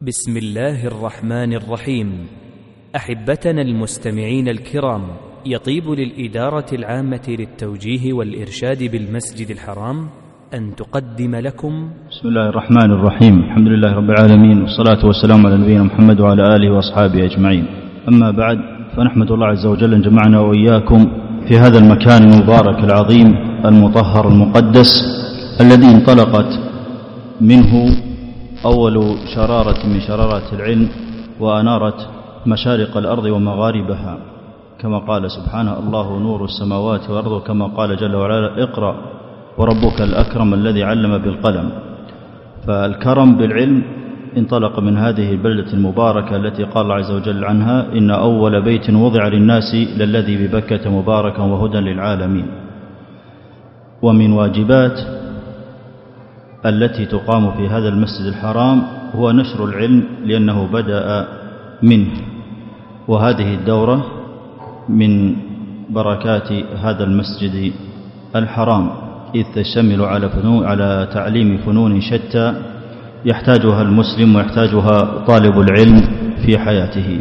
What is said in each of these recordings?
بسم الله الرحمن الرحيم. أحبتنا المستمعين الكرام، يطيب للإدارة العامة للتوجيه والإرشاد بالمسجد الحرام أن تقدم لكم بسم الله الرحمن الرحيم. الحمد لله رب العالمين، والصلاة والسلام على نبينا محمد وعلى آله وأصحابه أجمعين. أما بعد، فنحمد الله عز وجل أن جمعنا وإياكم في هذا المكان المبارك العظيم المطهر المقدس الذي انطلقت منه أول شرارة من شرارات العلم وأنارت مشارق الأرض ومغاربها، كما قال سبحانه: الله نور السماوات والأرض، وكما قال جل وعلا: اقرأ وربك الأكرم الذي علم بالقلم. فالكرم بالعلم انطلق من هذه البلدة المباركة التي قال الله عز وجل عنها: إن أول بيت وضع للناس للذي ببكة مباركا وهدى للعالمين. ومن واجبات التي تقام في هذا المسجد الحرام هو نشر العلم، لأنه بدأ منه، وهذه الدورة من بركات هذا المسجد الحرام، إذ تشتمل على تعليم فنون شتى يحتاجها المسلم ويحتاجها طالب العلم في حياته.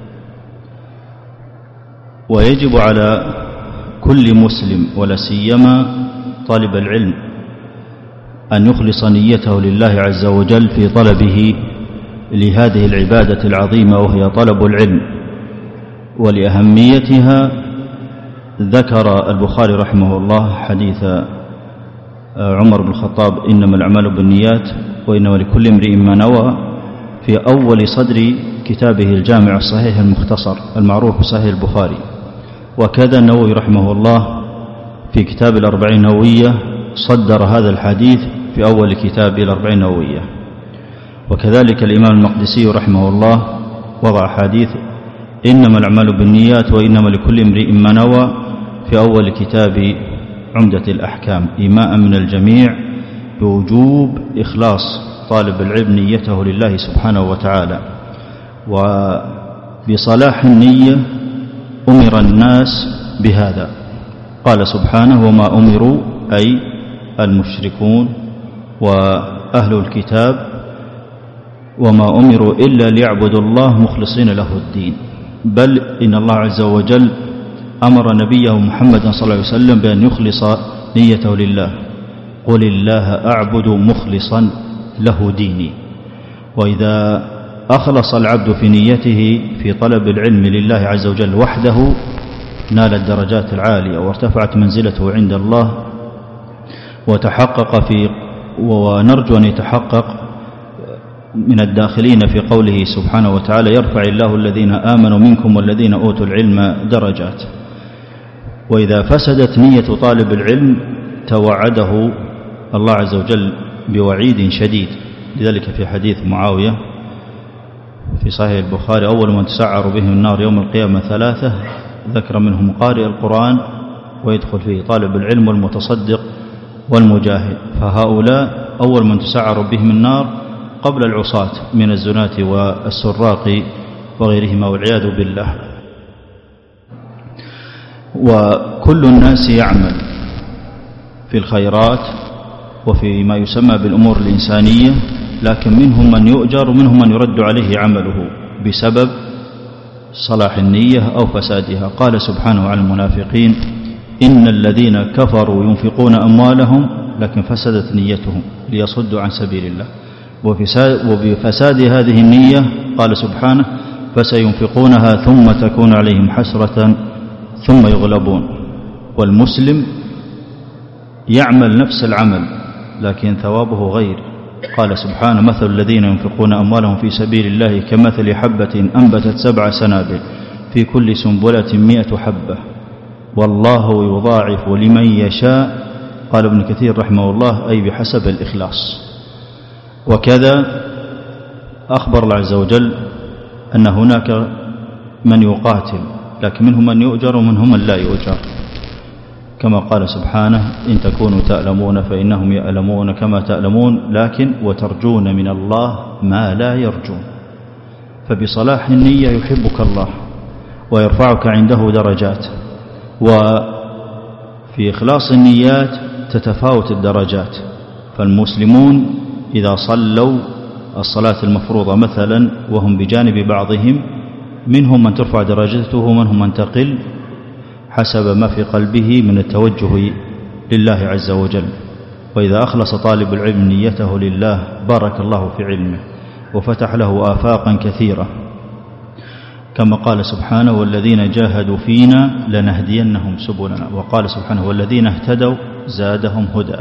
ويجب على كل مسلم ولا سيما طالب العلم أن يخلص نيته لله عز وجل في طلبه لهذه العبادة العظيمة، وهي طلب العلم. ولأهميتها ذكر البخاري رحمه الله حديث عمر بن الخطاب: إنما الأعمال بالنيات وإنما لكل امرئ ما نوى، في أول صدر كتابه الجامع الصحيح المختصر المعروف بصحيح البخاري. وكذا النووي رحمه الله في كتاب الأربعين النووية صدر هذا الحديث في أول كتاب الأربعين النووية. وكذلك الإمام المقدسي رحمه الله وضع حديث إنما الأعمال بالنيات وإنما لكل امرئ ما نوى في أول كتاب عمدة الأحكام، إيماء من الجميع بوجوب إخلاص طالب العلم نيته لله سبحانه وتعالى. وبصلاح النية أمر الناس بهذا، قال سبحانه: وما أمروا أي المشركون وأهل الكتاب وما أمروا إلا ليعبدوا الله مخلصين له الدين، بل إن الله عز وجل أمر نبيه محمد صلى الله عليه وسلم بأن يخلص نيته لله: قل الله أعبد مخلصا له ديني. وإذا أخلص العبد في نيته في طلب العلم لله عز وجل وحده نال الدرجات العالية وارتفعت منزلته عند الله، وتحقق ونرجو أن يتحقق من الداخلين في قوله سبحانه وتعالى: يرفع الله الذين آمنوا منكم والذين أوتوا العلم درجات. وإذا فسدت نية طالب العلم توعده الله عز وجل بوعيد شديد، لذلك في حديث معاوية في صحيح البخاري: أول من تسعر بهم النار يوم القيامة ثلاثة، ذكر منهم قارئ القرآن، ويدخل فيه طالب العلم والمتصدق والمجاهد. فهؤلاء أول من تسعر بهم النار قبل العصاة من الزناة والسراق وغيرهما، والعياذ بالله. وكل الناس يعمل في الخيرات وفي ما يسمى بالأمور الإنسانية، لكن منهم من يؤجر ومنهم من يرد عليه عمله بسبب صلاح النية أو فسادها. قال سبحانه عن المنافقين: إن الذين كفروا ينفقون أموالهم لكن فسدت نيتهم ليصدوا عن سبيل الله. وبفساد هذه النية قال سبحانه: فسينفقونها ثم تكون عليهم حسرة ثم يغلبون. والمسلم يعمل نفس العمل لكن ثوابه غير. قال سبحانه: مثل الذين ينفقون أموالهم في سبيل الله كمثل حبة أنبتت 7 سنابل في كل سنبلة 100 حبة والله يضاعف لمن يشاء. قال ابن كثير رحمه الله: أي بحسب الإخلاص. وكذا أخبر الله عز وجل أن هناك من يقاتل، لكن منهم من يؤجر ومنهم من لا يؤجر، كما قال سبحانه: إن تكونوا تألمون فإنهم يألمون كما تألمون، لكن وترجون من الله ما لا يرجون. فبصلاح النية يحبك الله ويرفعك عنده درجات، وفي إخلاص النيات تتفاوت الدرجات. فالمسلمون إذا صلوا الصلاة المفروضة مثلا وهم بجانب بعضهم، منهم من ترفع درجته ومنهم من تقل حسب ما في قلبه من التوجه لله عز وجل. وإذا أخلص طالب العلم نيته لله بارك الله في علمه وفتح له آفاقا كثيرة، كما قال سبحانه والذين جاهدوا فينا لنهدينهم سبلنا، وقال سبحانه والذين اهتدوا زادهم هدى.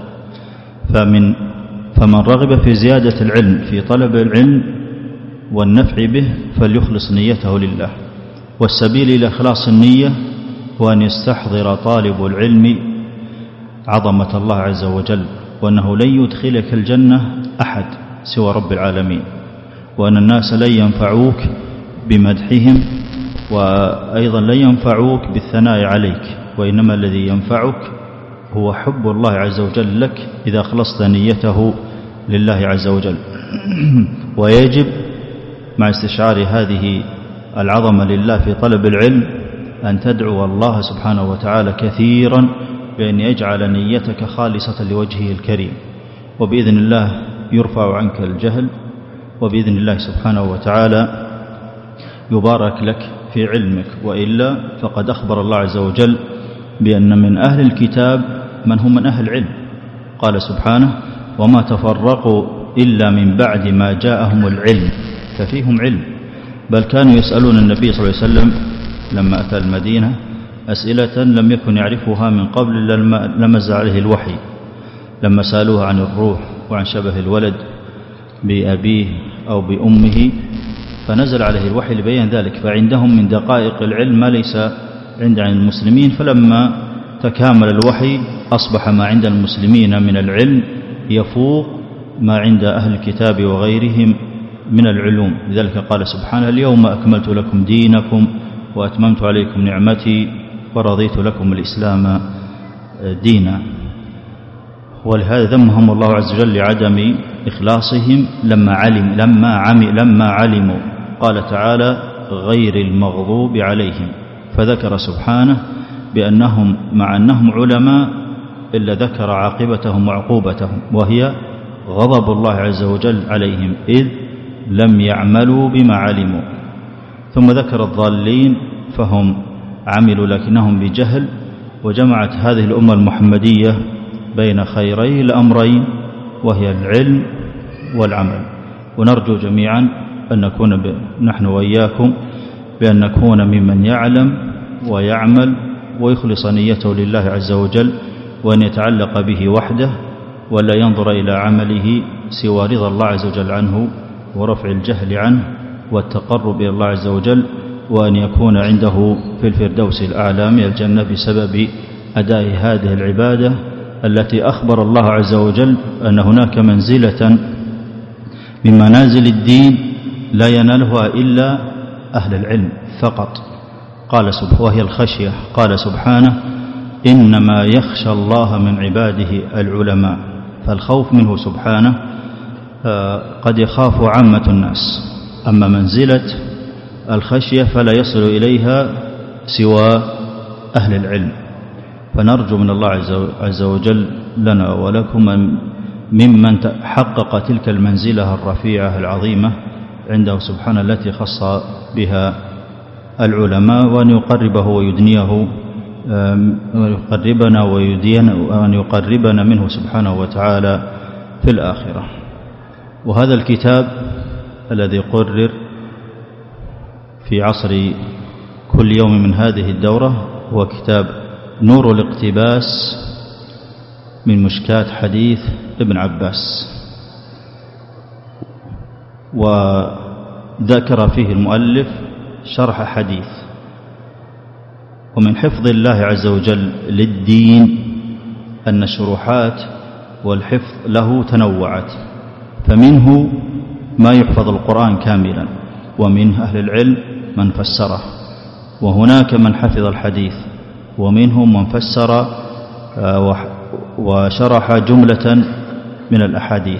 فمن رغب في زيادة العلم في طلب العلم والنفع به فليخلص نيته لله. والسبيل إلى إخلاص النية هو أن يستحضر طالب العلم عظمة الله عز وجل، وأنه لن يدخلك الجنة أحد سوى رب العالمين، وأن الناس لن ينفعوك بمدحهم وأيضا لن ينفعوك بالثناء عليك، وإنما الذي ينفعك هو حب الله عز وجل لك إذا أخلصت نيته لله عز وجل. ويجب مع استشعار هذه العظمة لله في طلب العلم أن تدعو الله سبحانه وتعالى كثيرا بأن يجعل نيتك خالصة لوجهه الكريم، وبإذن الله يرفع عنك الجهل، وبإذن الله سبحانه وتعالى يبارك لك في علمك. وإلا فقد أخبر الله عز وجل بأن من أهل الكتاب من هم من أهل العلم، قال سبحانه وما تفرقوا إلا من بعد ما جاءهم العلم، ففيهم علم. بل كانوا يسألون النبي صلى الله عليه وسلم لما أتى المدينة أسئلة لم يكن يعرفها من قبل لمز عليه الوحي، لما سألوه عن الروح وعن شبه الولد بأبيه أو بأمه فنزل عليه الوحي لبيان ذلك. فعندهم من دقائق العلم ما ليس عند المسلمين، فلما تكامل الوحي أصبح ما عند المسلمين من العلم يفوق ما عند أهل الكتاب وغيرهم من العلوم. لذلك قال سبحانه اليوم أكملت لكم دينكم وأتممت عليكم نعمتي ورضيت لكم الإسلام دينا. ولهذا ذمهم الله عز وجل لعدم إخلاصهم لما علموا قال تعالى غير المغضوب عليهم، فذكر سبحانه بأنهم مع أنهم علماء إلا ذكر عاقبتهم وعقوبتهم، وهي غضب الله عز وجل عليهم إذ لم يعملوا بما علموا. ثم ذكر الضالين فهم عملوا لكنهم بجهل، وجمعت هذه الأمة المحمدية بين خيري الأمرين وهي العلم والعمل. ونرجو جميعا أن نكون نحن وإياكم بأن نكون ممن يعلم ويعمل ويخلص نيته لله عز وجل، وأن يتعلق به وحده ولا ينظر إلى عمله سوى رضا الله عز وجل عنه ورفع الجهل عنه والتقرب إلى الله عز وجل، وأن يكون عنده في الفردوس الأعلى من الجنة بسبب أداء هذه العبادة التي أخبر الله عز وجل أن هناك منزلة من منازل الدين لا ينالها إلا أهل العلم فقط، قال سبحانه وهي الخشية. قال سبحانه إنما يخشى الله من عباده العلماء، فالخوف منه سبحانه قد يخاف عامة الناس، أما منزلة الخشية فلا يصل إليها سوى أهل العلم. فنرجو من الله عز وجل لنا ولكم ممن حقق تلك المنزلة الرفيعة العظيمة عنده سبحانه التي خص بها العلماء، وأن يقربه ويدنيه ويقربنا وأن يقربنا منه سبحانه وتعالى في الآخرة. وهذا الكتاب الذي قرر في عصر كل يوم من هذه الدورة هو كتاب نور الاقتباس من مشكاة حديث ابن عباس، وذكر فيه المؤلف شرح حديث. ومن حفظ الله عز وجل للدين أن الشروحات والحفظ له تنوعت، فمنه ما يحفظ القرآن كاملا، ومن أهل العلم من فسره، وهناك من حفظ الحديث، ومنهم من فسر وشرح جملة من الأحاديث.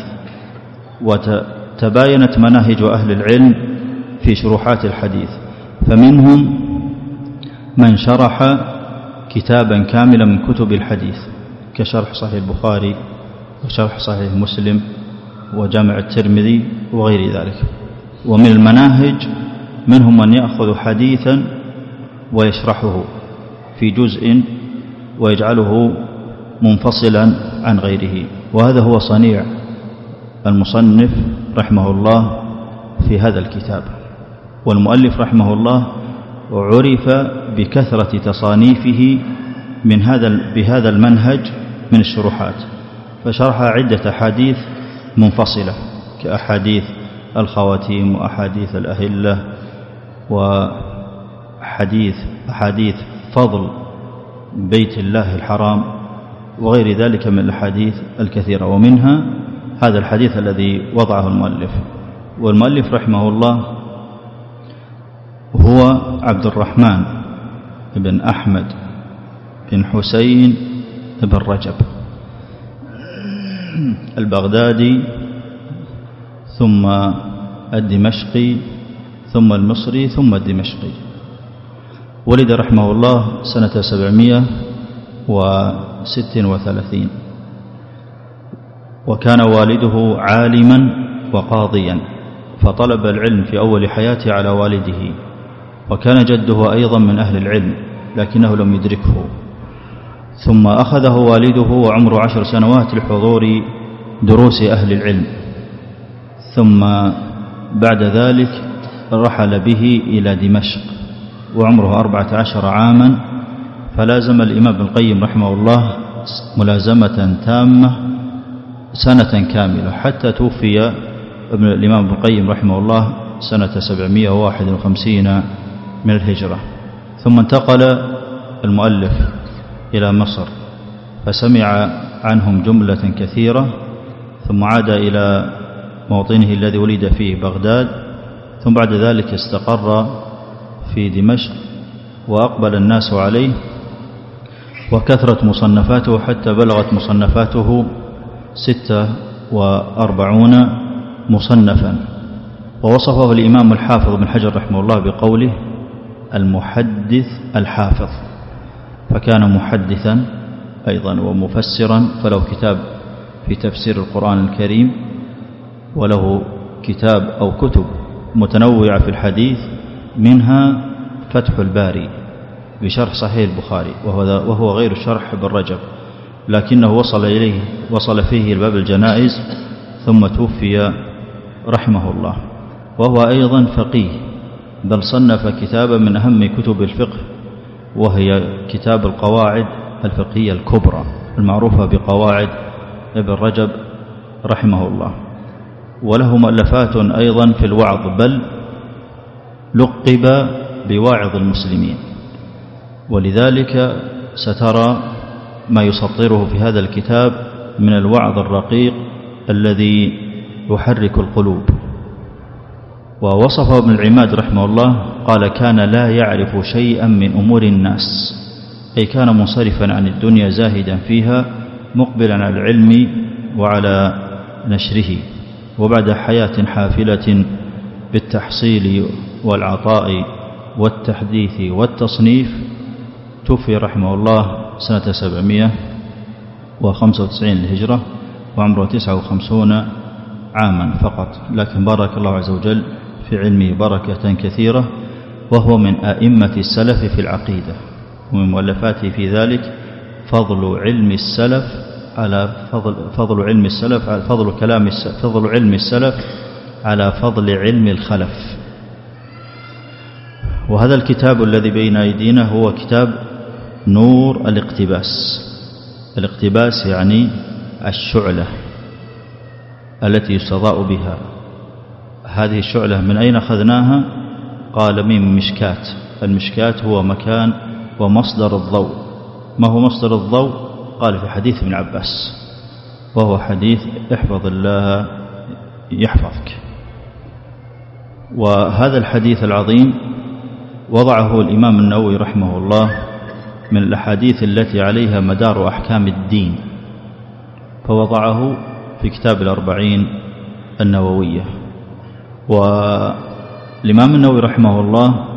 وتباينت مناهج أهل العلم في شروحات الحديث، فمنهم من شرح كتابا كاملا من كتب الحديث كشرح صحيح البخاري وشرح صحيح مسلم وجامع الترمذي وغير ذلك. ومن المناهج منهم من يأخذ حديثا ويشرحه في جزء ويجعله منفصلا عن غيره، وهذا هو صنيع المصنف رحمه الله في هذا الكتاب. والمؤلف رحمه الله عرف بكثرة تصانيفه بهذا المنهج من الشروحات، فشرح عدة أحاديث منفصلة كأحاديث الخواتيم وأحاديث الأهلة وأحاديث فضل بيت الله الحرام وغير ذلك من الأحاديث الكثيرة، ومنها هذا الحديث الذي وضعه المؤلف. والمؤلف رحمه الله هو عبد الرحمن بن أحمد بن حسين بن رجب البغدادي ثم الدمشقي ثم المصري ثم الدمشقي. ولد رحمه الله سنة 736، وكان والده عالما وقاضيا، فطلب العلم في أول حياته على والده، وكان جده أيضا من أهل العلم لكنه لم يدركه، ثم أخذه والده وعمره 10 سنوات لحضور دروس أهل العلم، ثم بعد ذلك رحل به إلى دمشق وعمره 14 عاما، فلازم الإمام ابن القيم رحمه الله ملازمة تامة سنة كاملة حتى توفي الإمام ابن القيم رحمه الله سنة 751 من الهجرة. ثم انتقل المؤلف إلى مصر فسمع عنهم جملة كثيرة، ثم عاد إلى موطنه الذي ولد فيه بغداد، ثم بعد ذلك استقر في دمشق وأقبل الناس عليه، وكثرت مصنفاته حتى بلغت مصنفاته 46 مصنفا. ووصفه الإمام الحافظ بن حجر رحمه الله بقوله المحدث الحافظ، فكان محدثا أيضا ومفسرا، فله كتاب في تفسير القرآن الكريم، وله كتاب أو كتب متنوعة في الحديث، منها فتح الباري بشرح صحيح البخاري، وهو غير شرح ابن رجب، لكنه وصل فيه الباب الجنائز ثم توفي رحمه الله. وهو أيضا فقيه، بل صنف كتابا من أهم كتب الفقه، وهي كتاب القواعد الفقهية الكبرى المعروفة بقواعد ابن رجب رحمه الله. وله مؤلفات أيضا في الوعظ، بل لقب بواعظ المسلمين، ولذلك سترى ما يسطره في هذا الكتاب من الوعظ الرقيق الذي يحرك القلوب. ووصفه ابن العماد رحمه الله قال كان لا يعرف شيئا من أمور الناس، أي كان منصرفا عن الدنيا زاهدا فيها مقبلا على العلم وعلى نشره. وبعد حياة حافلة بالتحصيل والعطاء والتحديث والتصنيف توفي رحمه الله سنة 795 للهجرة وعمره 59 عاما فقط، لكن بارك الله عز وجل في علمه بركة كثيرة، وهو من أئمة السلف في العقيدة. ومن مؤلفاته في ذلك فضل علم السلف على فضل علم السلف على فضل علم الخلف. وهذا الكتاب الذي بين أيدينا هو كتاب نور الاقتباس. الاقتباس يعني الشعلة التي يستضاء بها. هذه الشعلة من أين أخذناها؟ قال من مشكات. المشكات هو مكان ومصدر الضوء. ما هو مصدر الضوء؟ قال في حديث ابن عباس، وهو حديث احفظ الله يحفظك. وهذا الحديث العظيم وضعه الإمام النووي رحمه الله من الأحاديث التي عليها مدار أحكام الدين، فوضعه في كتاب الأربعين النووية. والإمام النووي رحمه الله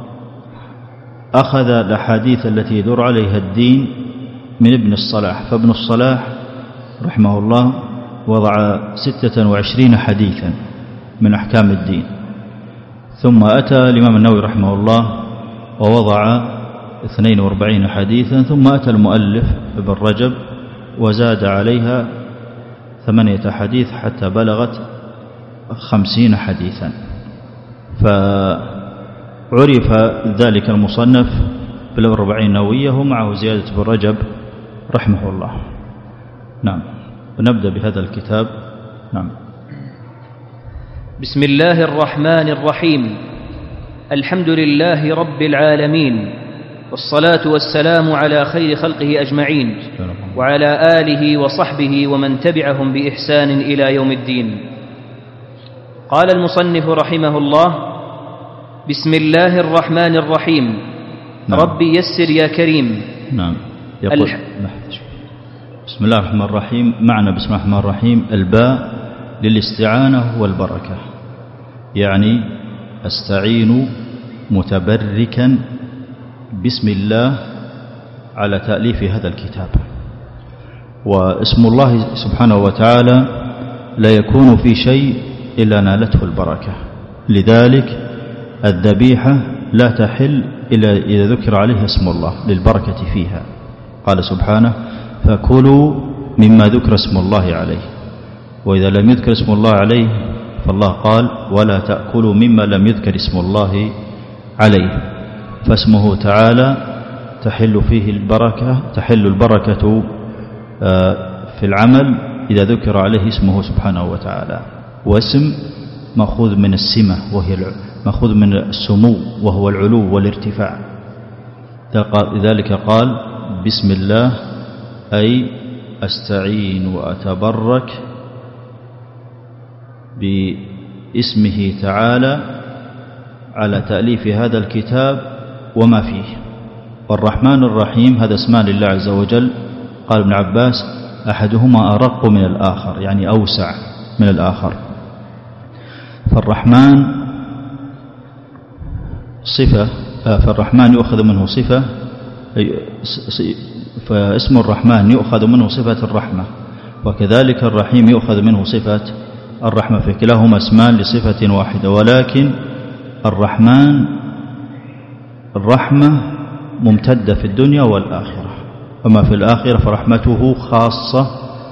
أخذ الأحاديث التي يدور عليها الدين من ابن الصلاح، فابن الصلاح رحمه الله وضع 26 حديثا من أحكام الدين، ثم أتى الإمام النووي رحمه الله ووضع 42 حديثا، ثم أتى المؤلف ابن رجب وزاد عليها 8 حديث حتى بلغت 50 حديثا، فعرف ذلك المصنف بال40 نووية ومعه زيادة ابن رجب رحمه الله. نعم، ونبدأ بهذا الكتاب. نعم. بسم الله الرحمن الرحيم. الحمد لله رب العالمين، والصلاة والسلام على خير خلقه أجمعين، وعلى آله وصحبه ومن تبعهم بإحسان إلى يوم الدين. قال المصنف رحمه الله: بسم الله الرحمن الرحيم. نعم. ربي يسر يا كريم. نعم. يقول بسم الله الرحمن الرحيم. معنى بسم الله الرحمن الرحيم الباء للاستعانة والبركة، يعني أستعين متبركا بسم الله على تأليف هذا الكتاب. واسم الله سبحانه وتعالى لا يكون في شيء إلا نالته البركة، لذلك الذبيحة لا تحل إلا إذا ذكر عليها اسم الله للبركة فيها. قال سبحانه: فكلوا مما ذكر اسم الله عليه. وإذا لم يذكر اسم الله عليه فالله قال: ولا تأكلوا مما لم يذكر اسم الله عليه. فاسمه تعالى تحل فيه البركة، تحل البركة في العمل إذا ذكر عليه اسمه سبحانه وتعالى. واسم مأخوذ من السمة، وهي مأخوذ من السمو وهو العلو والارتفاع. لذلك قال: بسم الله، أي أستعين وأتبرك باسمه تعالى على تأليف هذا الكتاب وما فيه. والرحمن الرحيم هذا اسمان لله عز وجل. قال ابن عباس: أحدهما أرق من الآخر، يعني أوسع من الآخر. فالرحمن صفة، فالرحمن يؤخذ منه صفة، فاسم الرحمن يؤخذ منه صفة الرحمة، وكذلك الرحيم يؤخذ منه صفة الرحمة، فكلاهما اسمان لصفة واحدة. ولكن الرحمن الرحمة ممتدة في الدنيا والآخرة، أما في الآخرة فرحمته خاصة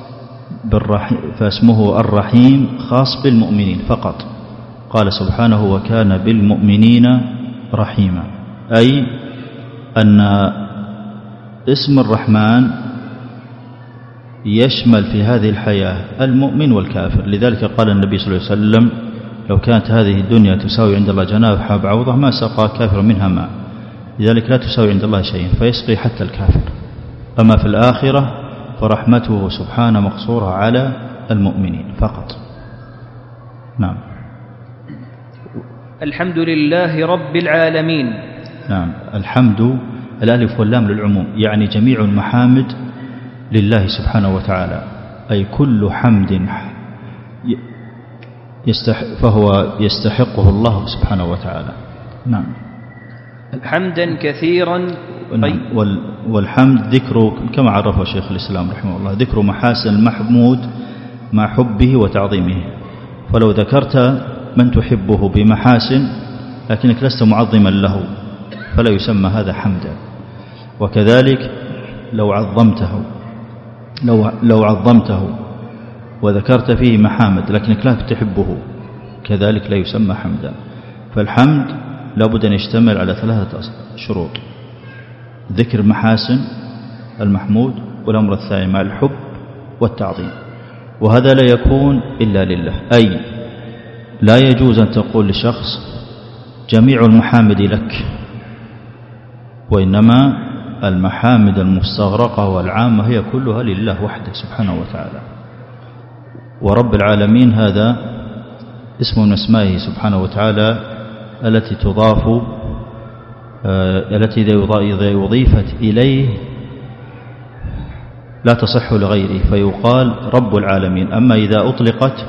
فاسمه الرحيم خاص بالمؤمنين فقط. قال سبحانه: وكان بالمؤمنين رحيما، أي أن اسم الرحمن يشمل في هذه الحياة المؤمن والكافر. لذلك قال النبي صلى الله عليه وسلم: لو كانت هذه الدنيا تساوي عند الله جناح بعوضة ما سقى كافر منها ماء. لذلك لا تساوي عند الله شيء، فيسقي حتى الكافر. أما في الآخرة فرحمته سبحانه مقصورة على المؤمنين فقط. نعم. الحمد لله رب العالمين. نعم. الحمد الألف واللام للعموم، يعني جميع المحامد لله سبحانه وتعالى، أي كل حمد فهو يستحقه الله سبحانه وتعالى. نعم. حمدا كثيرا. نعم. والحمد ذكر كما عرفه شيخ الإسلام رحمه الله، ذكر محاسن المحمود مع حبه وتعظيمه. فلو ذكرت من تحبه بمحاسن لكنك لست معظما له فلا يسمى هذا حمدا. وكذلك لو عظمته وذكرت فيه محامد لكنك لا تحبه كذلك لا يسمى حمدا. فالحمد لابد أن يشتمل على 3 شروط: ذكر محاسن المحمود، والأمر الثاني مع الحب والتعظيم. وهذا لا يكون إلا لله، أي لا يجوز أن تقول لشخص جميع المحامد لك، وإنما المحامد المستغرقة والعامة هي كلها لله وحده سبحانه وتعالى. ورب العالمين هذا اسم من اسمائه سبحانه وتعالى التي تضاف، التي إذا أضيفت إليه لا تصح لغيره فيقال رب العالمين. أما إذا أطلقت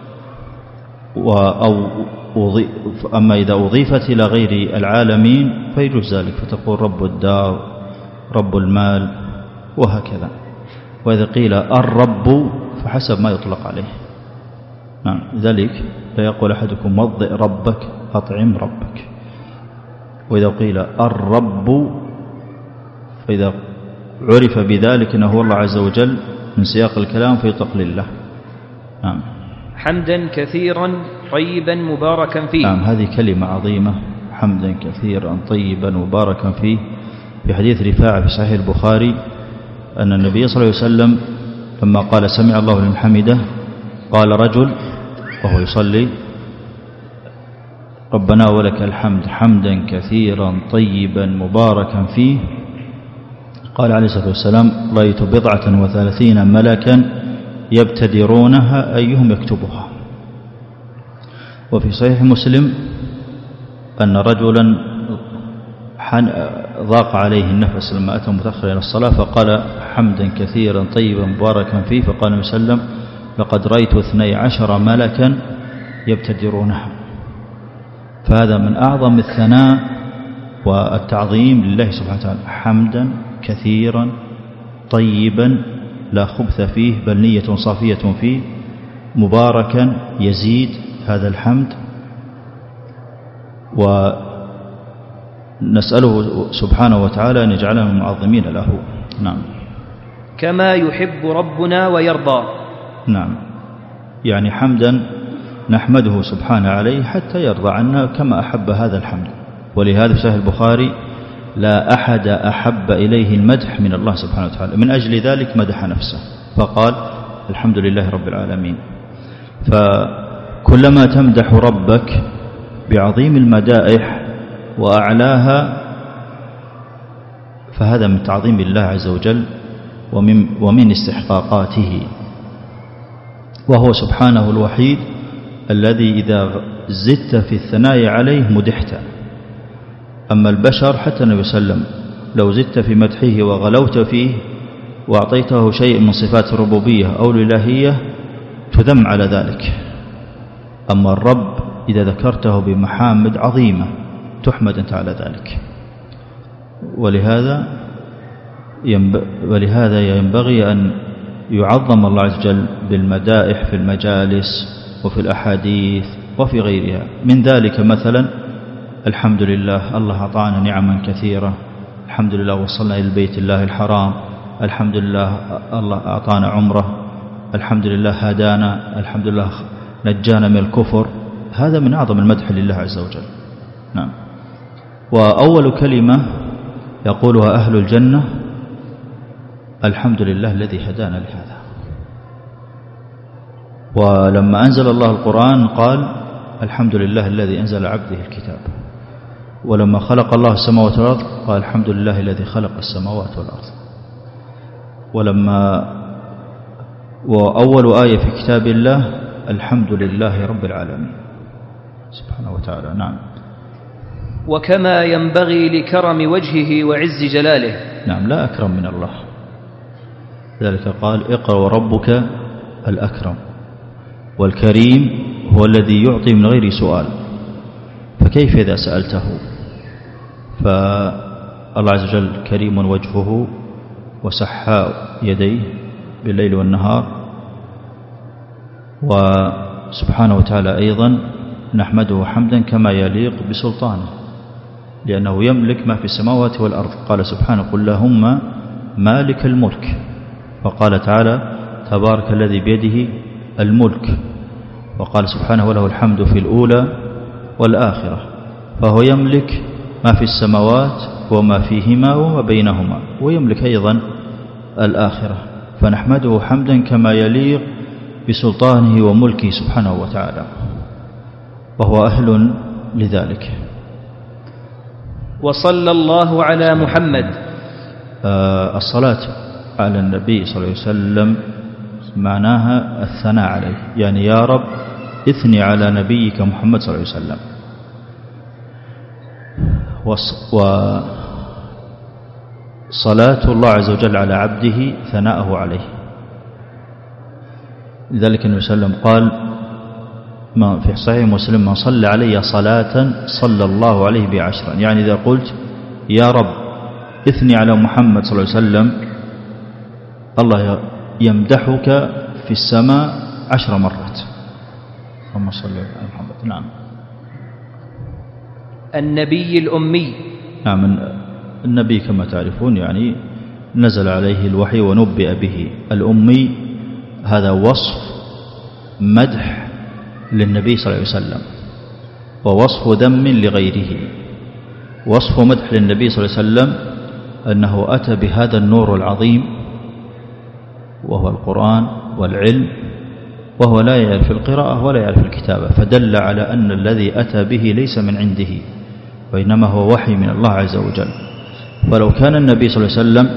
أما إذا أضيفت إلى غير العالمين فيجوز ذلك، فتقول رب الدار، رب المال، وهكذا. وإذا قيل الرب فحسب ما يطلق عليه. نعم. لذلك لا يقول أحدكم وضئ ربك أطعم ربك. وإذا قيل الرب فإذا عرف بذلك أنه هو الله عز وجل من سياق الكلام فيطلق لله. نعم. حمدا كثيرا طيبا مباركا فيه. نعم. هذه كلمة عظيمة، حمدا كثيرا طيبا مباركا فيه. في حديث رفاعة في صحيح البخاري أن النبي صلى الله عليه وسلم لما قال سمع الله لمن حمده قال رجل وهو يصلي ربنا ولك الحمد حمدا كثيرا طيبا مباركا فيه، قال عليه الصلاة والسلام رأيت 37 ملكا يبتدرونها أيهم يكتبها. وفي صحيح مسلم أن رجلا ضاق عليه النفس لما أتى متأخر إلى الصلاة فقال حمدا كثيرا طيبا مباركا فيه، فقال النبي صلى الله عليه وسلم لقد رأيت 12 ملكا يبتدرونها. فهذا من أعظم الثناء والتعظيم لله سبحانه وتعالى، حمدا كثيرا طيبا لا خبث فيه بل نية صافية فيه، مباركا يزيد هذا الحمد. ونسأله سبحانه وتعالى أن يجعلنا من المعظمين له. نعم. كما يحب ربنا ويرضى. نعم. يعني حمدا نحمده سبحانه عليه حتى يرضى عنا كما أحب هذا الحمد. ولهذا في صحيح البخاري لا أحد أحب إليه المدح من الله سبحانه وتعالى، من أجل ذلك مدح نفسه فقال الحمد لله رب العالمين. فكلما تمدح ربك بعظيم المدائح وأعلاها فهذا من تعظيم الله عز وجل ومن استحقاقاته، وهو سبحانه الوحيد الذي إذا زدت في الثناء عليه مدحت. أما البشر حتى النبي صلى الله عليه وسلم لو زدت في مدحه وغلوت فيه وأعطيته شيء من صفات الربوبية أو الإلهية تذم على ذلك. أما الرب إذا ذكرته بمحامد عظيمة تحمد أنت على ذلك. ولهذا ينبغي أن يعظم الله عز وجل بالمدائح في المجالس وفي الأحاديث وفي غيرها. من ذلك مثلا الحمد لله الله أعطانا نعما كثيرة، الحمد لله وصلنا إلى بيت الله الحرام، الحمد لله الله أعطانا عمره، الحمد لله هدانا، الحمد لله نجانا من الكفر. هذا من أعظم المدح لله عز وجل. نعم. وأول كلمة يقولها أهل الجنة الحمد لله الذي هدانا لهذا. ولما أنزل الله القرآن قال الحمد لله الذي أنزل عبده الكتاب. ولما خلق الله السماوات والأرض قال الحمد لله الذي خلق السماوات والأرض. وأول آية في كتاب الله الحمد لله رب العالمين سبحانه وتعالى. نعم. وكما ينبغي لكرم وجهه وعز جلاله. نعم. لا أكرم من الله، ذلك قال اقرأ وربك الأكرم. والكريم هو الذي يعطي من غير سؤال، فكيف إذا سألته؟ فالله عز وجل كريم وجهه وسحاء يديه بالليل والنهار. وسبحانه وتعالى أيضا نحمده حمدا كما يليق بسلطانه، لأنه يملك ما في السماوات والأرض. قال سبحانه قل اللهم مالك الملك. وقال تعالى تبارك الذي بيده الملك. وقال سبحانه وله الحمد في الأولى والآخرة. فهو يملك ما في السماوات وما فيهما وما بينهما، ويملك أيضا الآخرة. فنحمده حمدا كما يليق بسلطانه وملكه سبحانه وتعالى، وهو أهل لذلك. وصلى الله على محمد. الصلاة على النبي صلى الله عليه وسلم معناها الثناء عليه، يعني يا رب اثني على نبيك محمد صلى الله عليه وسلم. وصلاة الله عز وجل على عبده ثناءه عليه. لذلك النبي صلى الله عليه وسلم قال ما في صحيح مسلم من صلى علي صلاة صلى الله عليه ب10. يعني إذا قلت يا رب اثني على محمد صلى الله عليه وسلم الله يمدحك في السماء 10 مرات. اللهم صل على محمد. نعم. النبي الأمي. نعم، النبي كما تعرفون يعني نزل عليه الوحي ونبئ به. الأمي هذا وصف مدح للنبي صلى الله عليه وسلم ووصف ذم لغيره. وصف مدح للنبي صلى الله عليه وسلم أنه أتى بهذا النور العظيم وهو القرآن والعلم، وهو لا يعرف القراءة ولا يعرف الكتابة، فدل على أن الذي أتى به ليس من عنده وإنما هو وحي من الله عز وجل. فلو كان النبي صلى الله عليه وسلم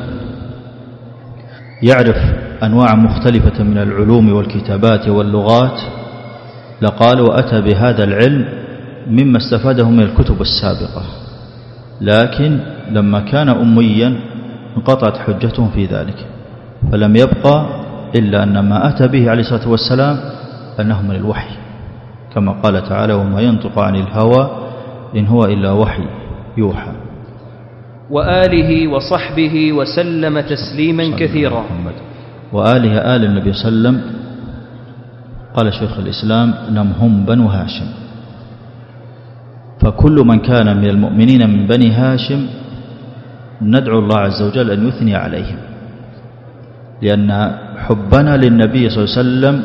يعرف أنواع مختلفة من العلوم والكتابات واللغات لقال وأتى بهذا العلم مما استفاده من الكتب السابقة، لكن لما كان أميا انقطعت حجتهم في ذلك، فلم يبقى إلا أن ما أتى به عليه الصلاة والسلام أنه من الوحي، كما قال تعالى وما ينطق عن الهوى إن هو إلا وحي يوحى. وآله وصحبه وسلم تسليما كثيرا. وآله آل النبي صلى الله عليه وسلم قال شيخ الإسلام إنهم هم بنو هاشم، فكل من كان من المؤمنين من بني هاشم ندعو الله عز وجل أن يثني عليهم، لأن حبنا للنبي صلى الله عليه وسلم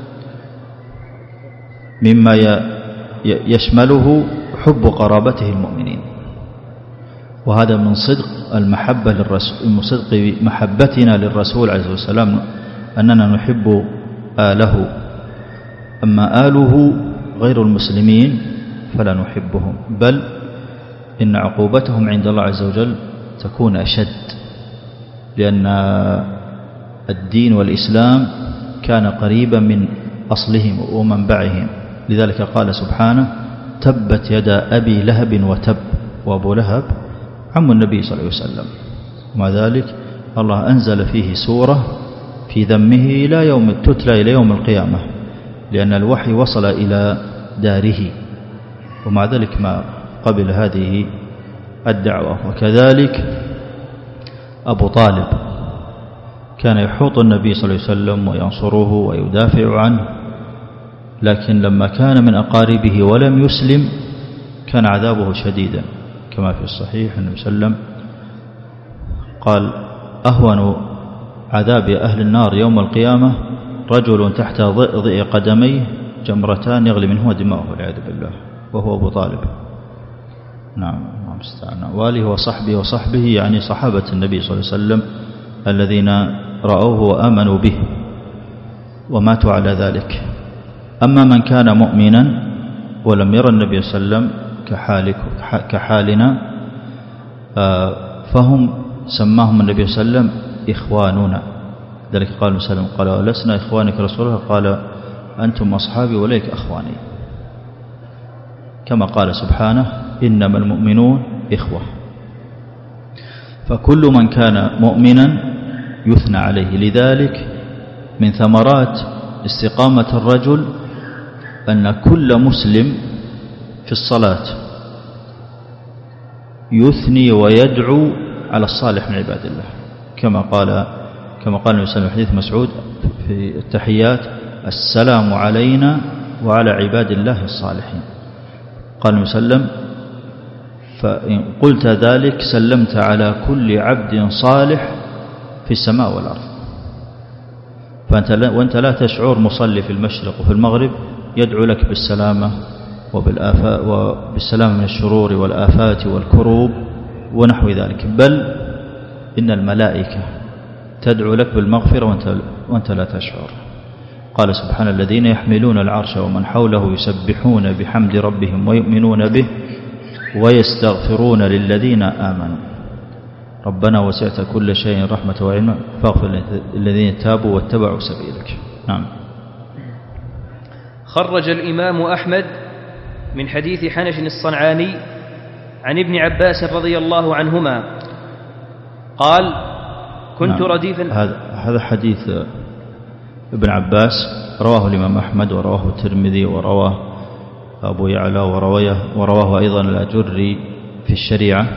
مما يشمله حب قرابته المؤمنين، وهذا من صدق المحبة للرسول، من صدق محبتنا للرسول عليه الصلاة والسلام أننا نحب آله. أما آله غير المسلمين فلا نحبهم، بل إن عقوبتهم عند الله عز وجل تكون أشد، لأن الدين والإسلام كان قريبا من أصلهم ومنبعهم. لذلك قال سبحانه تبت يدا أبي لهب وتب، وأبو لهب عم النبي صلى الله عليه وسلم، ومع ذلك الله أنزل فيه سورة في ذمه إلى يوم تتلى إلى يوم القيامة، لأن الوحي وصل إلى داره، ومع ذلك ما قبل هذه الدعوة. وكذلك أبو طالب كان يحوط النبي صلى الله عليه وسلم وينصره ويدافع عنه، لكن لما كان من أقاربه ولم يسلم كان عذابه شديدا، كما في الصحيح النبي صلى الله عليه وسلم قال أهون عذاب أهل النار يوم القيامة رجل تحت ضئ قدميه جمرتان يغلي منهما دماؤه والعياذ بالله، وهو أبو طالب. نعم المستعان. وآله وصحبه يعني صحابة النبي صلى الله عليه وسلم الذين رأوه وآمنوا به وماتوا على ذلك. أما من كان مؤمنا ولم يرى النبي صلى الله عليه وسلم كحالنا فهم سماهم النبي صلى الله عليه وسلم إخواننا. ذلك قال النبي صلى الله عليه وسلم قال لسنا إخوانك رسول الله، قال أنتم أصحابي وليك أخواني، كما قال سبحانه إنما المؤمنون إخوة. فكل من كان مؤمنا يثنى عليه. لذلك من ثمرات استقامة الرجل أن كل مسلم في الصلاة يثني ويدعو على الصالح من عباد الله، كما قال النبي صلى الله عليه وسلم في حديث مسعود في التحيات السلام علينا وعلى عباد الله الصالحين. قال النبي صلى الله عليه وسلم فإن قلت ذلك سلمت على كل عبد صالح في السماء والأرض. وأنت لا تشعر مصلي في المشرق وفي المغرب يدعو لك بالسلامة وبالسلامة من الشرور والآفات والكروب ونحو ذلك، بل إن الملائكة تدعو لك بالمغفرة وأنت لا تشعر. قال سبحانه الذين يحملون العرش ومن حوله يسبحون بحمد ربهم ويؤمنون به ويستغفرون للذين آمنوا ربنا وسعت كل شيء رحمة وعلما فاغفر للذين تابوا واتبعوا سبيلك. نعم. خرج الإمام أحمد من حديث حنش الصنعاني عن ابن عباس رضي الله عنهما قال كنت رديفا. هذا حديث ابن عباس رواه الإمام أحمد ورواه الترمذي ورواه أبو يعلى ورواه أيضا الأجري في الشريعة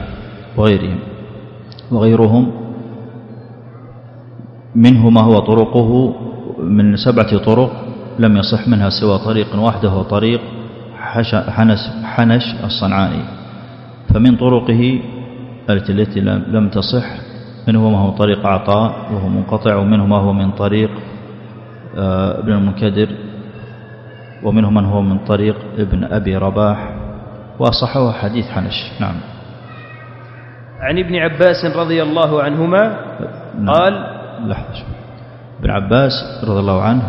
وغيرهم منه ما هو طرقه من 7 طرق لم يصح منها سوى طريق واحد وهو طريق حنش الصنعاني. فمن طرقه التي لم تصح منه ما هو طريق عطاء وهو منقطع، ومنه ما هو من طريق ابن المنكدر، ومنه من هو من طريق ابن أبي رباح، وأصحه حديث حنش. نعم. عن ابن عباس رضي الله عنهما قال لحظة، ابن عباس رضي الله عنه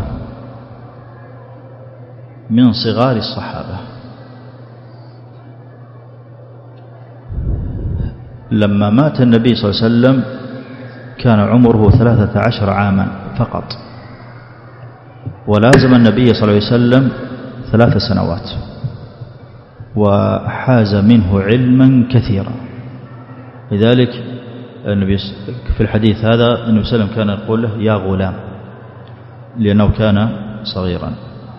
من صغار الصحابة، لما مات النبي صلى الله عليه وسلم كان عمره 13 عاما فقط، ولازم النبي صلى الله عليه وسلم 3 سنوات، وحاز منه علما كثيرا. لذلك النبي في الحديث هذا النبي صلى الله عليه وسلم كان يقول له يا غلام، لأنه كان صغيرا،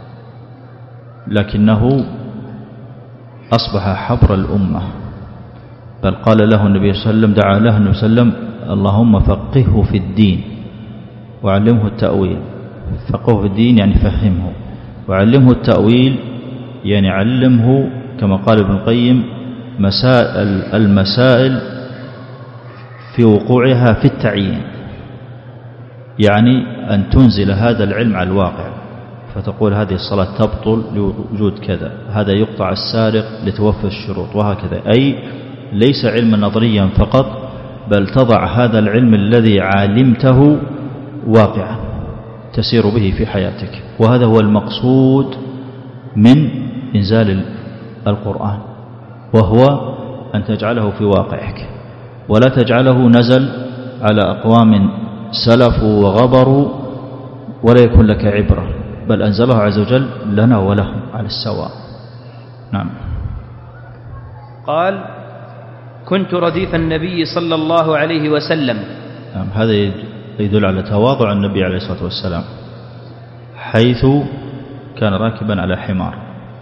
لكنه أصبح حبر الأمة. بل قال له النبي صلى الله عليه وسلم، دعا له النبي صلى الله عليه وسلم اللهم فقهه في الدين وعلمه التأويل. فقهه في الدين يعني فهمه، وعلمه التأويل يعني علمه كما قال ابن القيم المسائل في وقوعها في التعيين، يعني أن تنزل هذا العلم على الواقع، فتقول هذه الصلاة تبطل لوجود كذا، هذا يقطع السارق لتوفى الشروط، وهكذا. أي ليس علما نظريا فقط، بل تضع هذا العلم الذي علمته واقعا تسير به في حياتك. وهذا هو المقصود من إنزال القرآن، وهو أن تجعله في واقعك، ولا تجعله نزل على أقوام سلفوا وغبروا ولا يكون لك عبرة، بل أنزله عز وجل لنا ولهم على السواء. نعم. قال كنت رديف النبي صلى الله عليه وسلم. نعم. هذا يدل على تواضع النبي عليه الصلاة والسلام، حيث كان راكبا على حمار.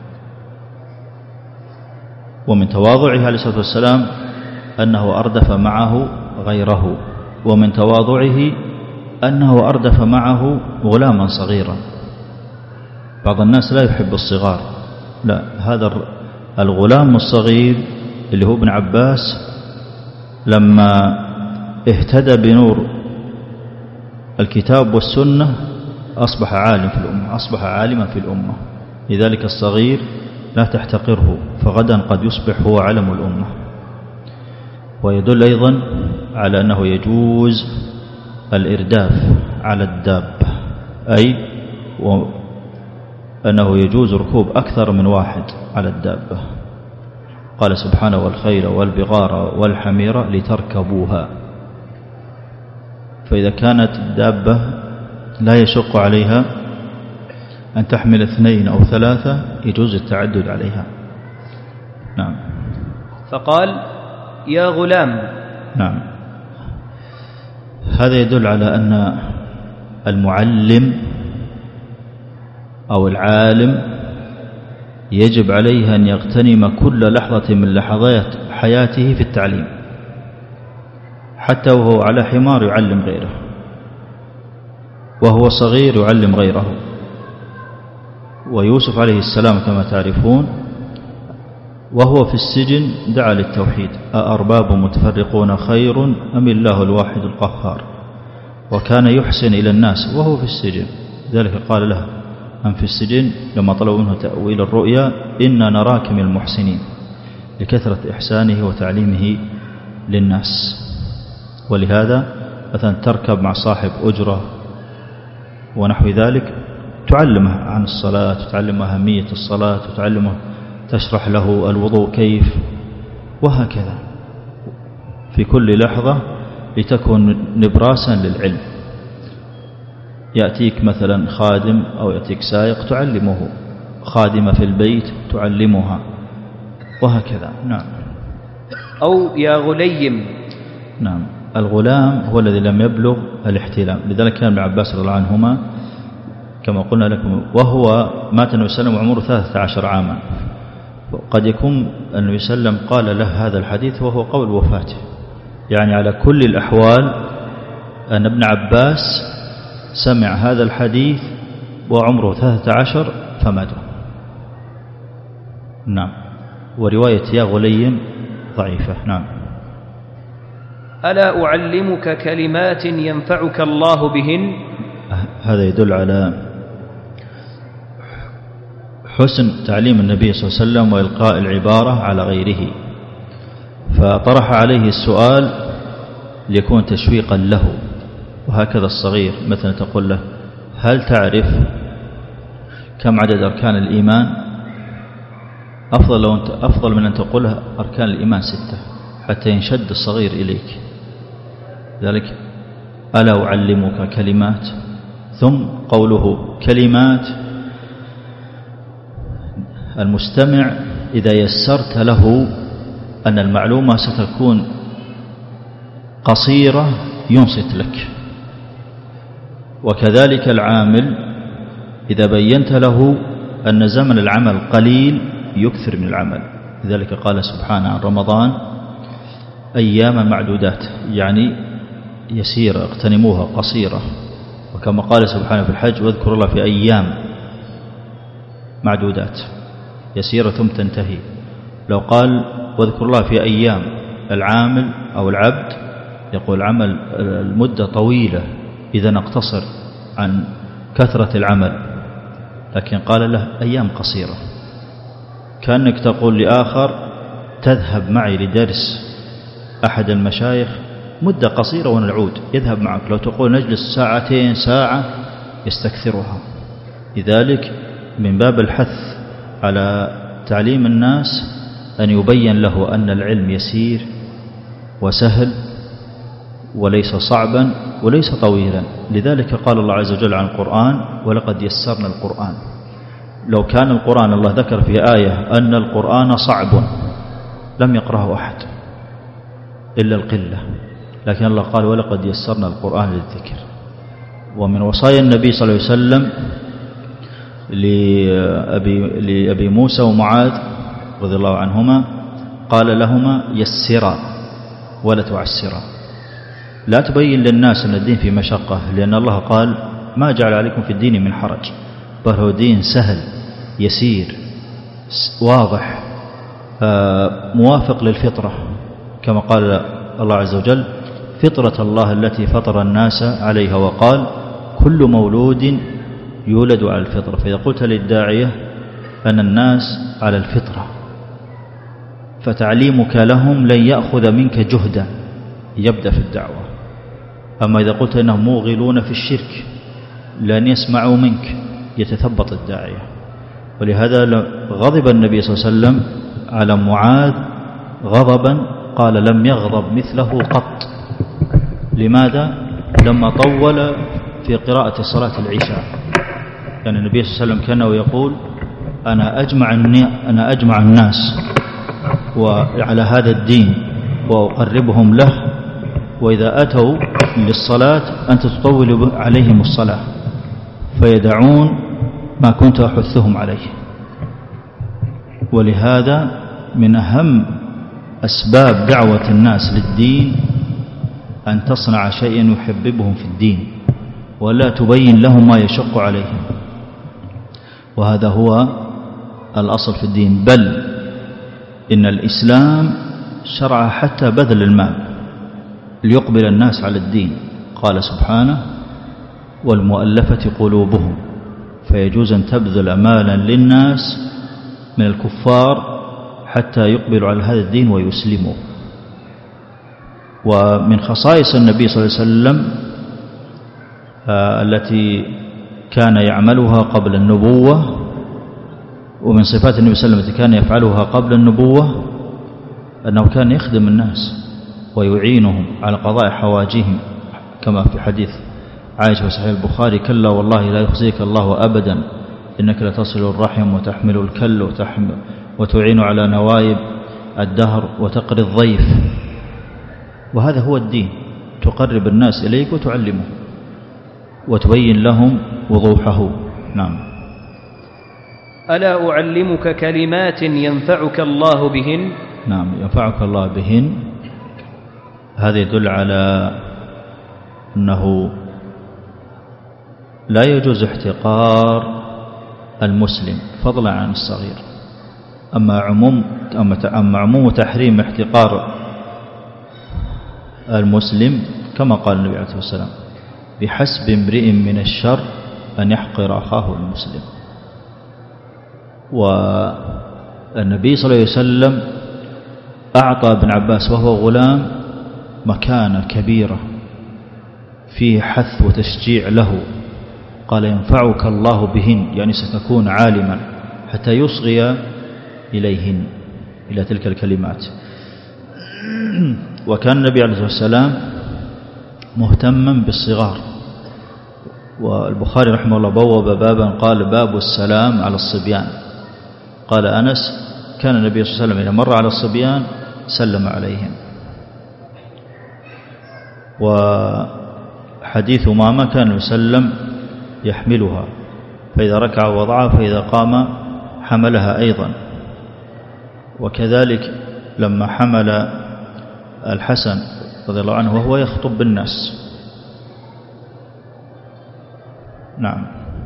ومن تواضعه عليه الصلاة والسلام أنه أردف معه غيره، ومن تواضعه أنه أردف معه غلاما صغيرا. بعض الناس لا يحب الصغار، لا، هذا الغلام الصغير اللي هو ابن عباس لما اهتدى بنور الكتاب والسنة أصبح عالم في الأمة، أصبح عالما في الأمة. لذلك الصغير لا تحتقره، فغدا قد يصبح هو علم الأمة. ويدل أيضا على أنه يجوز الإرداف على الدابة، أي أنه يجوز ركوب أكثر من واحد على الدابة. قال سبحانه والخيل والبغار والحمير لتركبوها. فإذا كانت الدابة لا يشق عليها أن تحمل 2 أو 3 يجوز التعدد عليها. نعم. فقال يا غلام. نعم. هذا يدل على أن المعلم أو العالم يجب عليه أن يغتنم كل لحظة من لحظات حياته في التعليم، حتى وهو على حمار يعلم غيره، وهو صغير يعلم غيره. ويوسف عليه السلام كما تعرفون وهو في السجن دعا للتوحيد: أأرباب متفرقون خير أم الله الواحد القهار. وكان يحسن إلى الناس وهو في السجن، ذلك قال له من في السجن لما طلبوا منه تأويل الرؤيا: إنا نراك من المحسنين، لكثرة إحسانه وتعليمه للناس. ولهذا مثلا تركب مع صاحب أجرة ونحو ذلك، تعلمه عن الصلاة، تعلمه أهمية الصلاة، وتعلمه تشرح له الوضوء كيف، وهكذا في كل لحظة لتكون نبراسا للعلم. يأتيك مثلا خادم أو يأتيك سائق تعلمه، خادمة في البيت تعلمها، وهكذا. نعم. أو يا غليم. نعم. الغلام هو الذي لم يبلغ الاحتلام، لذلك كان ابن عباس رضي الله عنهما كما قلنا لكم وهو مات النبي صلى الله عليه وسلم وعمره 13 عاما. قد يكون النبي صلى الله عليه وسلم قال له هذا الحديث وهو قبل وفاته. يعني على كل الأحوال أن ابن عباس سمع هذا الحديث وعمره 13 فمات. نعم. ورواية يا غلي ضعيفة. نعم. ألا أعلمك كلمات ينفعك الله بهن؟ هذا يدل على حسن تعليم النبي صلى الله عليه وسلم وإلقاء العبارة على غيره، فطرح عليه السؤال ليكون تشويقا له. وهكذا الصغير مثلا تقول له: هل تعرف كم عدد أركان الإيمان؟ أفضل من أن تقولها أركان الإيمان 6 حتى ينشد الصغير إليك. ذلك ألا أعلمك كلمات. ثم قوله كلمات، المستمع إذا يسرت له أن المعلومة ستكون قصيرة ينصت لك، وكذلك العامل إذا بينت له أن زمن العمل قليل يكثر من العمل. لذلك قال سبحانه عن رمضان: أيام معدودات، يعني يسيرة اغتنموها قصيرة. وكما قال سبحانه في الحج: واذكر الله في أيام معدودات، يسيرة ثم تنتهي. لو قال واذكر الله في أيام، العامل أو العبد يقول عمل المدة طويلة، إذا نقتصر عن كثرة العمل. لكن قال له أيام قصيرة، كأنك تقول لآخر: تذهب معي لدرس أحد المشايخ مدة قصيرة ونعود، يذهب معك. لو تقول نجلس ساعتين ساعة يستكثرها. لذلك من باب الحث على تعليم الناس أن يبين له أن العلم يسير وسهل وليس صعبا وليس طويلا. لذلك قال الله عز وجل عن القرآن: ولقد يسرنا القرآن. لو كان القرآن الله ذكر في آية أن القرآن صعب لم يقرأه أحد إلا القلة، لكن الله قال: ولقد يسرنا القرآن للذكر. ومن وصايا النبي صلى الله عليه وسلم لأبي موسى ومعاذ رضي الله عنهما، قال لهما: يسرا ولا تعسرا. لا تبين للناس أن الدين في مشقة، لأن الله قال: ما جعل عليكم في الدين من حرج، بل هو دين سهل يسير واضح موافق للفطرة، كما قال الله عز وجل: فطرة الله التي فطر الناس عليها، وقال: كل مولود يولد على الفطرة. فإذا قلت للداعية أن الناس على الفطرة فتعليمك لهم لن يأخذ منك جهدا يبدأ في الدعوة. أما إذا قلت أنهم موغلون في الشرك لن يسمعوا منك، يتثبط الداعية. ولهذا غضب النبي صلى الله عليه وسلم على معاذ غضبا قال: لم يغضب مثله قط. لماذا؟ لما طول في قراءة صلاة العشاء. كان النبي صلى الله عليه وسلم كان يقول: أنا أجمع الناس وعلى هذا الدين وأقربهم له، وإذا أتوا للصلاة أنت تطول عليهم الصلاة فيدعون ما كنت أحثهم عليه. ولهذا من أهم أسباب دعوة الناس للدين أن تصنع شيئا يحببهم في الدين، ولا تبين لهم ما يشق عليهم. وهذا هو الأصل في الدين. بل إن الإسلام شرع حتى بذل المال ليقبل الناس على الدين. قال سبحانه: والمؤلفة قلوبهم، فيجوز أن تبذل مالا للناس من الكفار حتى يقبلوا على هذا الدين ويسلموا. ومن خصائص النبي صلى الله عليه وسلم التي كان يعملها قبل النبوة، ومن صفات النبي صلى الله عليه وسلم التي كان يفعلها قبل النبوة، أنه كان يخدم الناس ويعينهم على قضاء حواجهم، كما في حديث عائشة في صحيح البخاري: كلا والله لا يخزيك الله أبدا، إنك لتصل الرحم وتحمل الكل وتعين على نوائب الدهر وتقري الضيف. وهذا هو الدين، تقرب الناس إليك وتعلمهم وتبين لهم وضوحه. نعم. ألا أعلمك كلمات ينفعك الله بهن؟ نعم، ينفعك الله بهن. هذا يدل على أنه لا يجوز احتقار المسلم فضلا عن الصغير. أما عموم تحريم احتقار المسلم كما قال النبي عليه الصلاة والسلام: بحسب امرئ من الشر أن يحقر أخاه المسلم. والنبي صلى الله عليه وسلم أعطى ابن عباس وهو غلام مكانة كبيرة فيه حث وتشجيع له، قال: ينفعك الله بهن، يعني ستكون عالما حتى يصغي إليهن، إلى تلك الكلمات. وكان النبي عليه الصلاة والسلام مهتما بالصغار، والبخاري رحمه الله بوب بابا قال: باب السلام على الصبيان. قال أنس: كان النبي صلى الله عليه وسلم إذا مر على الصبيان سلم عليهم. وحديث أمامة كان يسلم يحملها، فإذا ركع وضعها، فإذا قام حملها أيضا. وكذلك لما حمل الحسن رضي الله عنه وهو يخطب بالناس. نعم.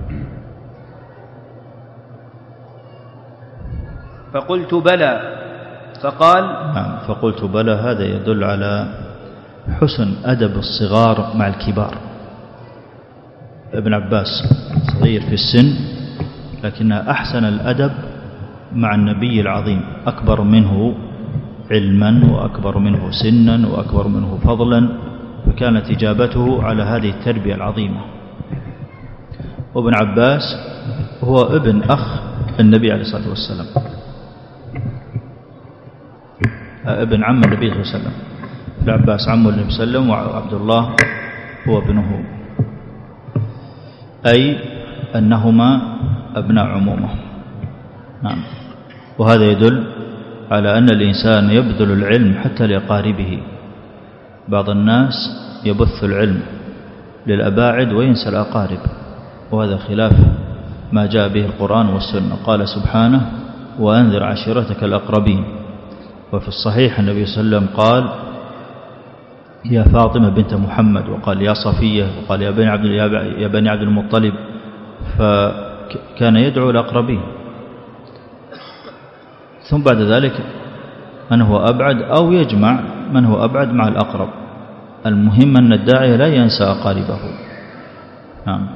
فقلت بلى، فقال: نعم، فقلت بلى. هذا يدل على حسن أدب الصغار مع الكبار. ابن عباس صغير في السن لكنه أحسن الأدب مع النبي العظيم، أكبر منه علما وأكبر منه سنا وأكبر منه فضلا، فكانت إجابته على هذه التربية العظيمة. وابن عباس هو ابن أخ النبي عليه الصلاة والسلام، ابن عم النبي صلى الله عليه وسلم. ابن عباس عم النبي صلى الله عليه وسلم، وعبد الله هو ابنه، أي أنهما أبناء عمومة. نعم. وهذا يدل على أن الإنسان يبذل العلم حتى لأقاربه. بعض الناس يبث العلم للأباعد وينسى الأقارب، وهذا خلاف ما جاء به القرآن والسنة. قال سبحانه: وأنذر عشيرتك الأقربين. وفي الصحيح النبي صلى الله عليه وسلم قال: يا فاطمة بنت محمد، وقال: يا صفية، وقال: يا بني عبد المطلب. فكان يدعو الأقربين، ثم بعد ذلك من هو أبعد، أو يجمع من هو أبعد مع الأقرب. المهم أن الداعية لا ينسى أقاربه. نعم.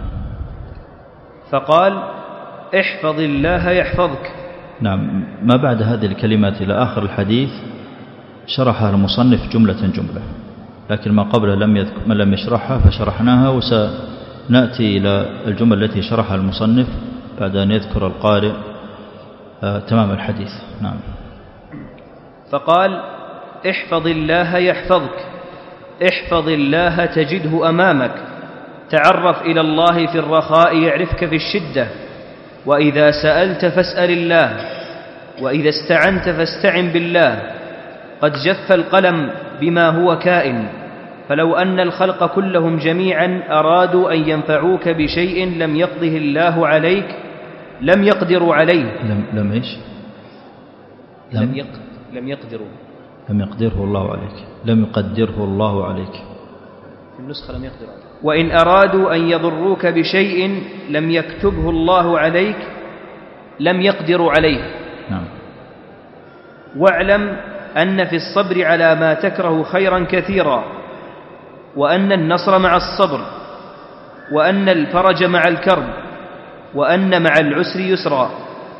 فقال: احفظ الله يحفظك. نعم. ما بعد هذه الكلمات إلى آخر الحديث شرحها المصنف جملة، لكن ما قبله لم يشرحها، فشرحناها، وسنأتي إلى الجمل التي شرحها المصنف بعد أن يذكر القارئ تمام الحديث. نعم. فقال: احفظ الله يحفظك، احفظ الله تجده أمامك، تعرف إلى الله في الرخاء يعرفك في الشدة، وإذا سألت فاسأل الله، وإذا استعنت فاستعن بالله. قد جف القلم بما هو كائن، فلو أن الخلق كلهم جميعا أرادوا أن ينفعوك بشيء لم يقضه الله عليك لم يقدروا عليه. لم إيش؟ لم يقدروا، لم يقدره الله عليك، لم يقدره الله عليك. في النسخة لم يقدروا عليك. وإن أرادوا أن يضروك بشيء لم يكتبه الله عليك لم يقدروا عليه. نعم. واعلم أن في الصبر على ما تكره خيرا كثيرا، وأن النصر مع الصبر، وأن الفرج مع الكرب، وأن مع العسر يسرا.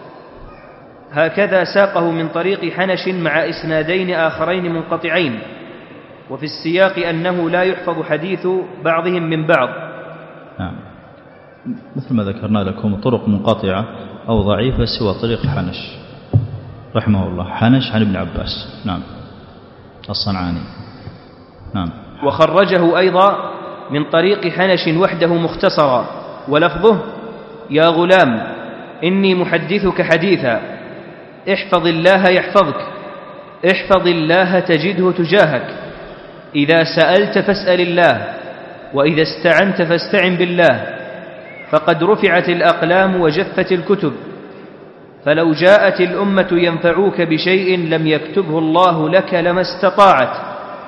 هكذا ساقه من طريق حنش مع إسنادين آخرين منقطعين، وفي السياق أنه لا يحفظ حديث بعضهم من بعض. نعم. مثل ما ذكرنا لكم طرق منقطعة أو ضعيفة سوى طريق حنش رحمه الله، حنش عن ابن عباس. نعم. الصنعاني. نعم. وخرجه أيضا من طريق حنش وحده مختصرا، ولفظه: يا غلام إني محدثك حديثا، احفظ الله يحفظك، احفظ الله تجده تجاهك، إذا سألت فاسأل الله، وإذا استعنت فاستعن بالله، فقد رفعت الأقلام وجفت الكتب، فلو جاءت الأمة ينفعوك بشيء لم يكتبه الله لك لما استطاعت،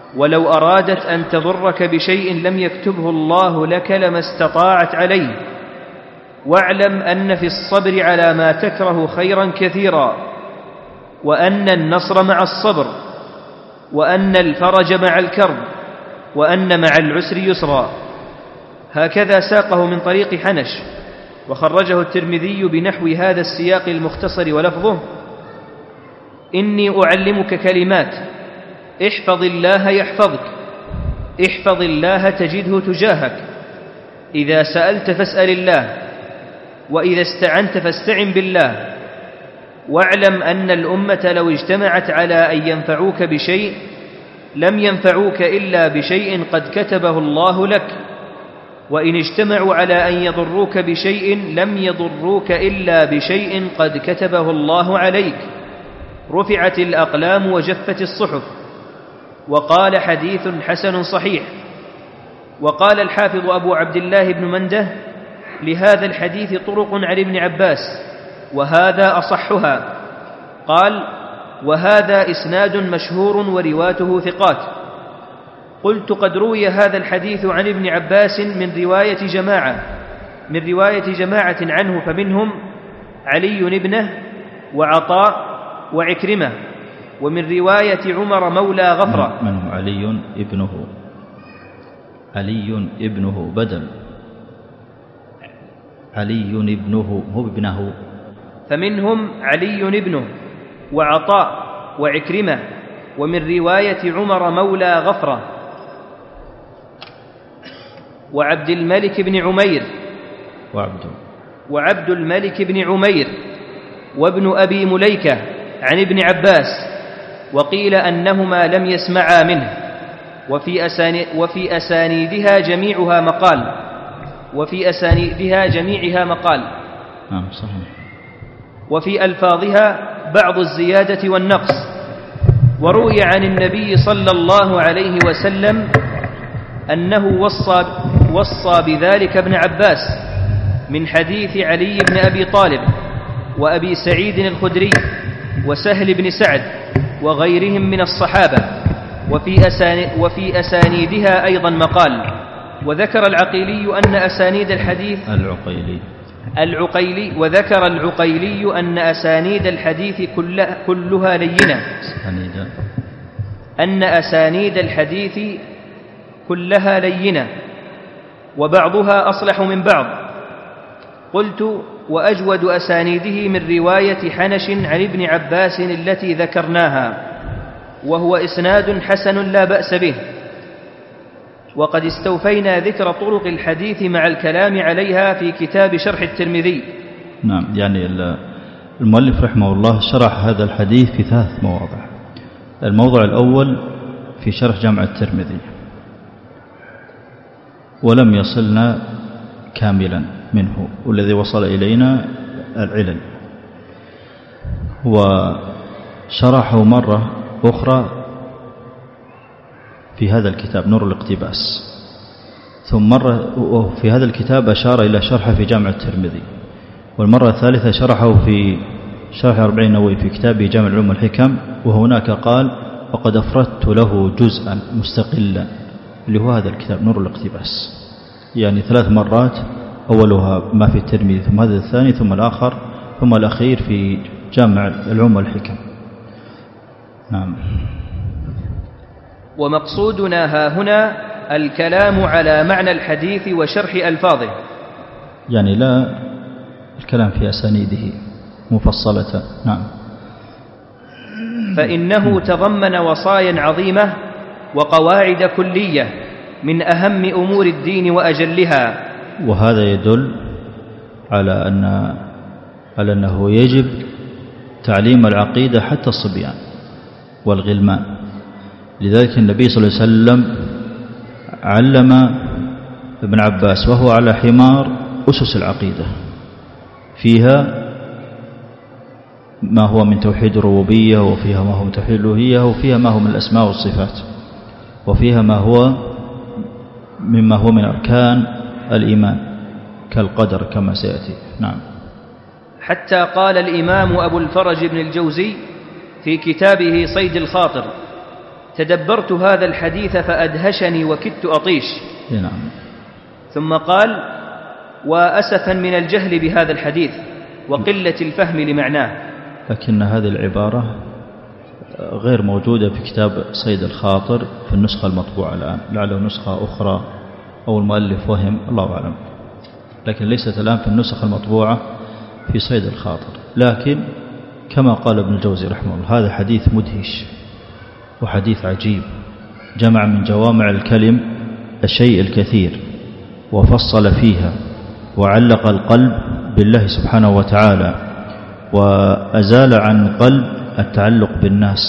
ولو أرادت أن تضرك بشيء لم يكتبه الله لك لما استطاعت عليه، واعلم أن في الصبر على ما تكره خيرا كثيرا، وأن النصر مع الصبر، وأن الفرج مع الكرب، وأن مع العسر يسرا. هكذا ساقه من طريق حنش، وخرجه الترمذي بنحو هذا السياق المختصر ولفظه: إني أعلمك كلمات احفظ الله يحفظك، احفظ الله تجده تجاهك، إذا سألت فاسأل الله، وإذا استعنت فاستعن بالله، واعلم أن الأمة لو اجتمعت على أن ينفعوك بشيء لم ينفعوك إلا بشيء قد كتبه الله لك، وإن اجتمعوا على أن يضروك بشيء لم يضروك إلا بشيء قد كتبه الله عليك، رفعت الأقلام وجفت الصحف. وقال حديث حسن صحيح. وقال الحافظ أبو عبد الله بن منده: لهذا الحديث طرق عن ابن عباس، وهذا أصحها. قال: وهذا إسناد مشهور ورواته ثقات. قلت: قد روي هذا الحديث عن ابن عباس من رواية جماعة عنه، فمنهم علي ابنه وعطاء وعكرمة، ومن رواية عمر مولى غفرة. منهم علي ابنه بدل علي ابنه هو ابنه. فمنهم علي ابنه وعطاء وعكرمة، ومن رواية عمر مولى غفرة، وعبد الملك بن عمير وعبد الملك بن عمير وابن أبي مليكة عن ابن عباس، وقيل أنهما لم يسمعا منه، وفي أسانيدها جميعها مقال صحيح. وفي ألفاظها بعض الزيادة والنقص. وروي عن النبي صلى الله عليه وسلم أنه وصى بذلك ابن عباس من حديث علي بن أبي طالب وأبي سعيد الخدري وسهل بن سعد وغيرهم من الصحابة، وفي أسانيدها أيضا مقال. وذكر العقيلي أن أسانيد الحديث وذكر العقيلي أن أسانيد الحديث كلها لينة، أن أسانيد الحديث كلها لينة، وبعضها أصلح من بعض. قلت: وأجود أسانيده من رواية حنش عن ابن عباس التي ذكرناها، وهو إسناد حسن لا بأس به. وقد استوفينا ذكر طرق الحديث مع الكلام عليها في كتاب شرح الترمذي. نعم، يعني المؤلف رحمه الله شرح هذا الحديث في 3 مواضع. الموضع الأول في شرح جامع الترمذي، ولم يصلنا كاملا منه، والذي وصل إلينا العلل، وشرحه مرة أخرى في هذا الكتاب نور الاقتباس، ثم مرة في هذا الكتاب أشار إلى شرحه في جامع الترمذي، والمرة الثالثة شرحه في شرح 40 نووي في كتابه جامع العلوم والحكم، وهناك قال: وقد أفردت له جزءا مستقلا، اللي هو هذا الكتاب نور الاقتباس. يعني 3 مرات، أولها ما في الترمذي، ثم هذا الثاني، ثم الآخر، ثم الأخير في جامع العلوم والحكم. نعم. ومقصودنا هاهنا الكلام على معنى الحديث وشرح ألفاظه، يعني لا الكلام في أسانيده مفصلة. نعم. فإنه تضمن وصايا عظيمة وقواعد كلية من أهم أمور الدين وأجلها. وهذا يدل على أنه يجب تعليم العقيدة حتى الصبيان والغلمان. لذلك النبي صلى الله عليه وسلم علم ابن عباس وهو على حمار أسس العقيدة، فيها ما هو من توحيد الربوبية، وفيها ما هو من توحيد الألوهية، وفيها ما هو من الأسماء والصفات، وفيها ما هو مما هو من أركان الإيمان كالقدر كما سيأتي. نعم. حتى قال الإمام أبو الفرج بن الجوزي في كتابه صيد الخاطر: تدبرت هذا الحديث فأدهشني وكدت أطيش. نعم. ثم قال: وأسفا من الجهل بهذا الحديث وقلة الفهم لمعناه. لكن هذه العبارة غير موجودة في كتاب صيد الخاطر في النسخة المطبوعة الآن، لعله نسخة أخرى أو المؤلف وهم، الله أعلم، لكن ليست الآن في النسخة المطبوعة في صيد الخاطر. لكن كما قال ابن الجوزي رحمه الله، هذا حديث مدهش وحديث عجيب، جمع من جوامع الكلم الشيء الكثير وفصل فيها وعلق القلب بالله سبحانه وتعالى، وأزال عن القلب التعلق بالناس،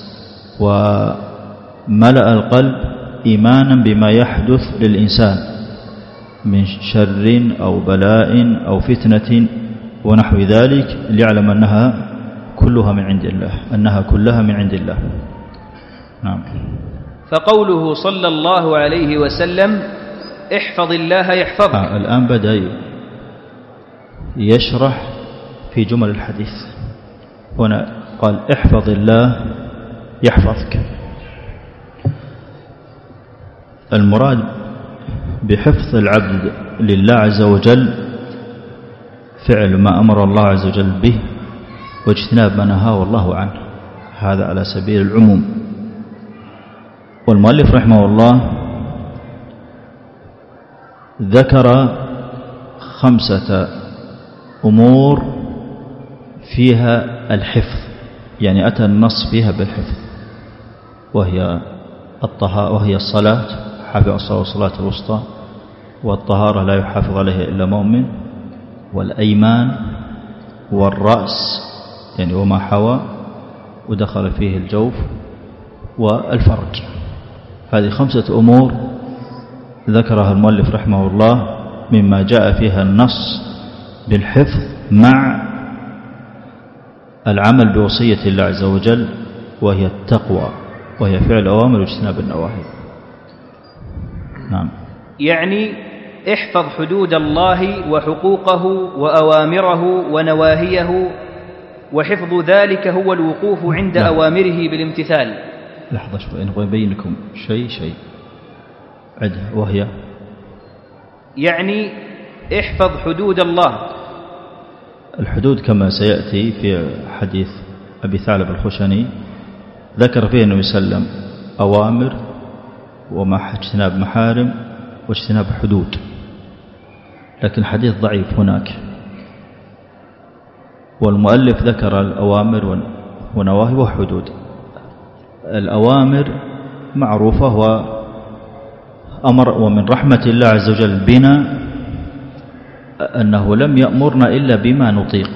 وملأ القلب إيمانا بما يحدث للإنسان من شر أو بلاء أو فتنة ونحو ذلك، ليعلم أنها كلها من عند الله، أنها كلها من عند الله. نعم. فقوله صلى الله عليه وسلم: احفظ الله يحفظك. الآن بدأ يشرح في جمل الحديث. هنا قال: احفظ الله يحفظك. المراد بحفظ العبد لله عز وجل فعل ما أمر الله عز وجل به واجتناب ما نهاه الله عنه، هذا على سبيل العموم. والمؤلف رحمه الله ذكر 5 أمور فيها الحفظ، يعني أتى النص فيها بالحفظ، وهي الصلاة، حافظ الصلاة والصلاة الوسطى، والطهارة لا يحافظ عليها إلا مؤمن، والأيمان، والرأس يعني وما حوى ودخل فيه الجوف، والفرج. هذه 5 أمور ذكرها المؤلف رحمه الله مما جاء فيها النص بالحفظ مع العمل بوصية الله عز وجل، وهي التقوى، وهي فعل الأوامر واجتناب النواهي. نعم. يعني احفظ حدود الله وحقوقه وأوامره ونواهيه، وحفظ ذلك هو الوقوف عند أوامره بالامتثال. لحظة شوي، نبغى نبين لكم شيء عدها، وهي يعني احفظ حدود الله. الحدود كما سيأتي في حديث أبي ثعلب الخشني ذكر فيه النبي صلى الله عليه وسلم أوامر واجتناب محارم واجتناب حدود، لكن حديث ضعيف هناك. والمؤلف ذكر الأوامر ونواهي وحدود. الأوامر معروفة، وأمر، ومن رحمة الله عز وجل بنا أنه لم يأمرنا إلا بما نطيق،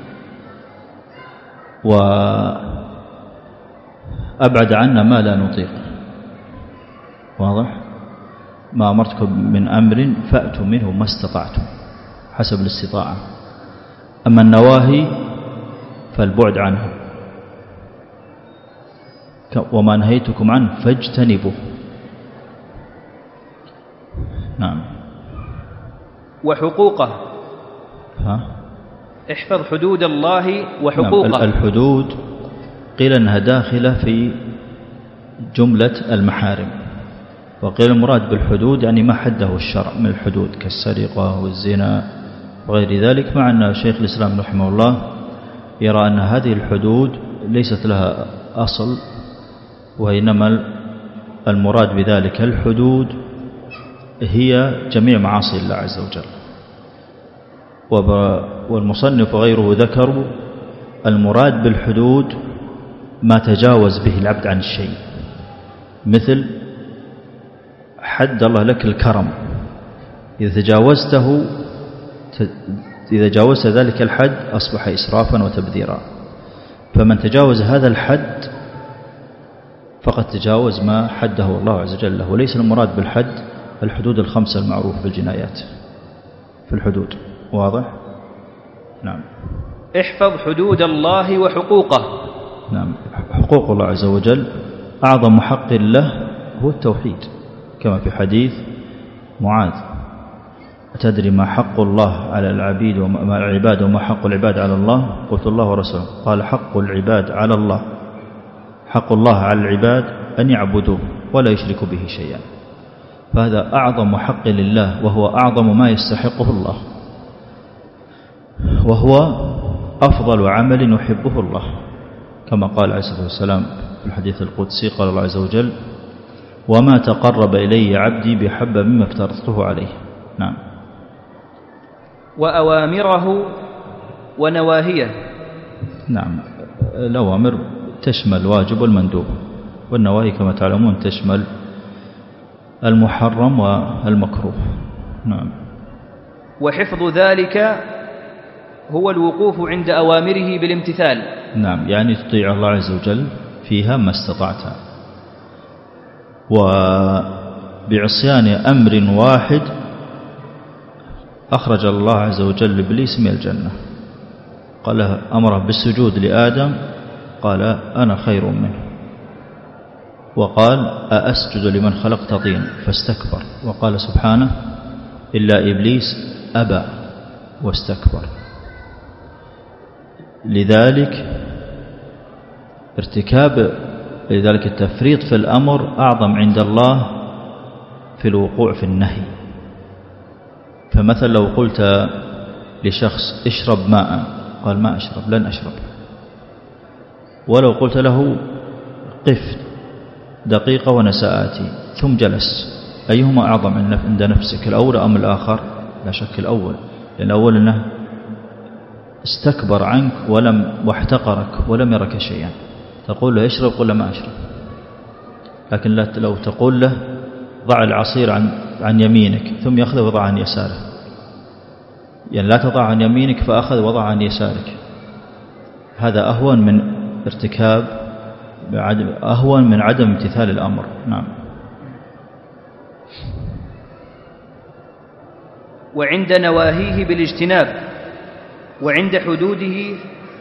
وأبعد عنا ما لا نطيق. واضح؟ ما أمرتكم من أمر فأتوا منه ما استطعتم حسب الاستطاعة. أما النواهي فالبعد عنها، وما نهيتكم عنه فاجتنبوه. نعم. وحقوقه، احفظ حدود الله وحقوقه. نعم. الحدود قيل أنها داخلة في جملة المحارم، وقيل المراد بالحدود يعني ما حده الشرع من الحدود كالسرقة والزنا وغير ذلك، مع أن شيخ الإسلام رحمه الله يرى أن هذه الحدود ليست لها أصل، وإنما المراد بذلك الحدود هي جميع معاصي الله عز وجل. والمصنف وغيره ذكروا المراد بالحدود ما تجاوز به العبد عن الشيء، مثل حد الله لك الكرم، إذا جاوزت ذلك الحد أصبح إسرافا وتبذيرا، فمن تجاوز هذا الحد فقد تجاوز ما حده الله عز وجل له. وليس المراد بالحد الحدود ال5 المعروفة بالجنايات في الحدود. واضح؟ نعم. احفظ حدود الله وحقوقه. نعم. حقوق الله عز وجل أعظم حق له هو التوحيد، كما في حديث معاذ: أتدري ما حق الله على العبيد وما العباد وما حق العباد على الله؟ قلت الله ورسوله. قال: حق العباد على الله، حق الله على العباد أن يعبدوه ولا يشركوا به شيئا، فهذا أعظم حق لله، وهو أعظم ما يستحقه الله، وهو أفضل عمل يحبه الله، كما قال عليه الصلاة والسلام في الحديث القدسي، قال الله عز وجل: وما تقرب إلي عبدي بحب مما افترضته عليه. نعم. وأوامره ونواهيه. نعم، الأوامر تشمل الواجب والمندوب، والنواهي كما تعلمون تشمل المحرم والمكروه. نعم. وحفظ ذلك هو الوقوف عند أوامره بالامتثال. نعم، يعني تطيع الله عز وجل فيها ما استطعت، وبعصيان أمر واحد أخرج الله عز وجل إبليس من الجنة، قال أمره بالسجود لآدم، قال أنا خير منه، وقال أأسجد لمن خلقت طين فاستكبر، وقال سبحانه: إلا إبليس أبى واستكبر. لذلك التفريط في الأمر أعظم عند الله في الوقوع في النهي. فمثلا لو قلت لشخص اشرب ماء، قال ما أشرب، لن أشرب. ولو قلت له قف دقيقة وأنا سآتي، ثم جلس، أيهما أعظم عند نفسك، الأول أم الآخر؟ لا شك الأول، لأن الأول أنه استكبر عنك واحتقرك ولم يرك شيئا. تقول له اشرب، قل له ما أشرب. لكن لو تقول له ضع العصير عن يمينك ثم يأخذه وضع عن يساره، يعني لا تضع عن يمينك فأخذ وضع عن يسارك، هذا أهون من عدم امتثال الأمر. نعم. وعند نواهيه بالاجتناب، وعند حدوده.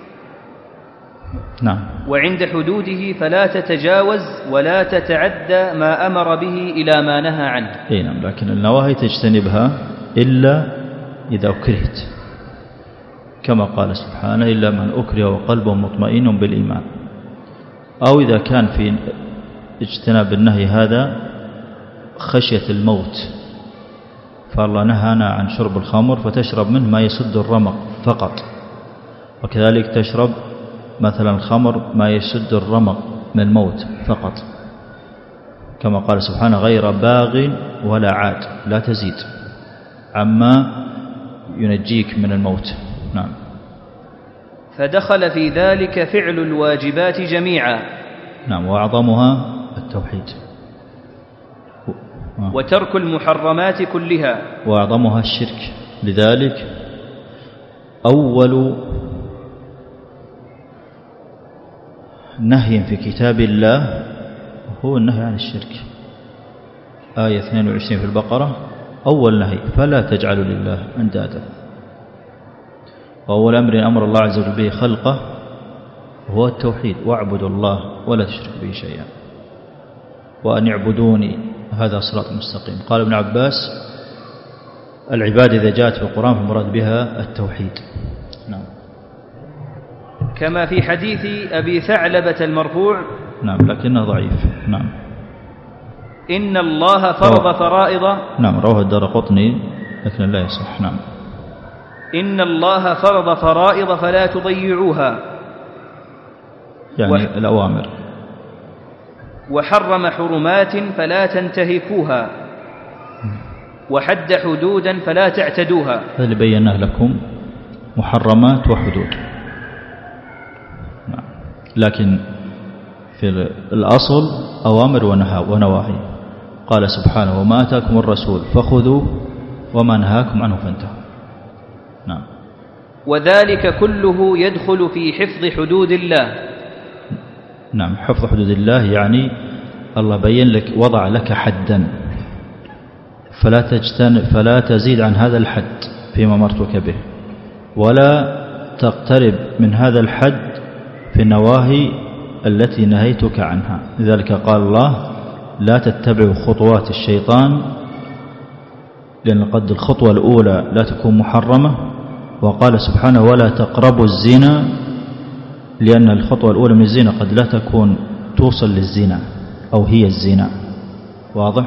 نعم. وعند حدوده فلا تتجاوز ولا تتعدى ما أمر به إلى ما نهى عنه. نعم، لكن النواهي تجتنبها إلا إذا أكرهت، كما قال سبحانه: إلا من أكره وقلبه مطمئن بالإيمان. أو إذا كان في اجتناب النهي هذا خشية الموت، فالله نهانا عن شرب الخمر فتشرب منه ما يسد الرمق فقط، وكذلك تشرب مثلا الخمر ما يسد الرمق من الموت فقط، كما قال سبحانه: غير باغ ولا عاد، لا تزيد عما ينجيك من الموت. نعم. فدخل في ذلك فعل الواجبات جميعا. نعم، وأعظمها التوحيد، وترك المحرمات كلها، وأعظمها الشرك. لذلك أول نهي في كتاب الله هو النهي عن الشرك، آية 22 في البقرة، أول نهي: فلا تجعلوا لله أندادا. وأول أمر الله عز وجل به خلقه هو التوحيد: واعبدوا الله ولا تشركوا به شيئا، وأن يعبدوني، هذا صراط مستقيم. قال ابن عباس: العبادة إذا جاءت في القرآن فالمراد بها التوحيد. نعم. كما في حديث أبي ثعلبة المرفوع. نعم، لكنه ضعيف. نعم. إن الله فرض فرائض. نعم، رواه الدارقطني لكن لا يصح. نعم. إن الله فرض فرائض فلا تضيعوها، يعني الأوامر. وحرم حرمات فلا تنتهكوها، وحد حدودا فلا تعتدوها. هذا اللي بيناه لكم، محرمات وحدود. نعم. لكن في الأصل أوامر ونواهي. قال سبحانه: وما آتاكم الرسول فخذوه وما نهاكم عنه فانتهوا. نعم. وذلك كله يدخل في حفظ حدود الله. نعم، حفظ حدود الله يعني الله بين لك، وضع لك حدا، فلا تزيد عن هذا الحد فيما أمرتك به، ولا تقترب من هذا الحد في النواهي التي نهيتك عنها. لذلك قال الله: لا تتبعوا خطوات الشيطان، لأن قد الخطوة الأولى لا تكون محرمة. وقال سبحانه: ولا تقربوا الزنا، لأن الخطوة الأولى من الزنا قد لا تكون توصل للزنا، أو هي الزنا. واضح؟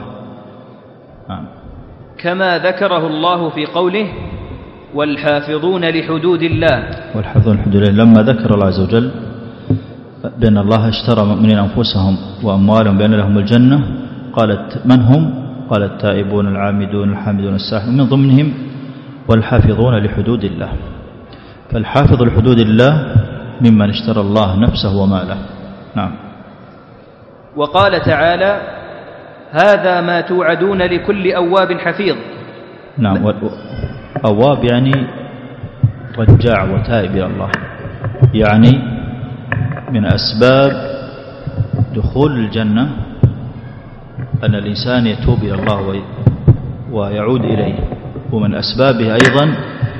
كما ذكره الله في قوله والحافظون لحدود الله. والحافظون لحدود الله، لما ذكر الله عز وجل بأن الله اشترى من أنفسهم وأموالهم بأن لهم الجنة، قالت من هم؟ قال التائبون العامدون الحامدون الساحرون، من ضمنهم والحافظون لحدود الله. فالحافظ لحدود الله ممن اشترى الله نفسه وماله. نعم. وقال تعالى هذا ما توعدون لكل أواب حفيظ. نعم. أواب يعني رجاع وتائب إلى الله، يعني من أسباب دخول الجنة أن الإنسان يتوب إلى الله ويعود إليه، ومن أسبابه أيضا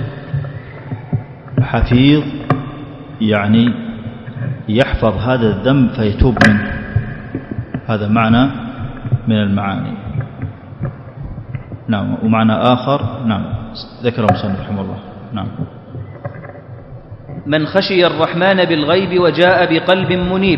حفيظ، يعني يحفظ هذا الذنب فيتوب منه. هذا معنى من المعاني. نعم. ومعنى آخر نعم ذكر المصنف رحمه الله. نعم. من خشي الرحمن بالغيب وجاء بقلب منيب.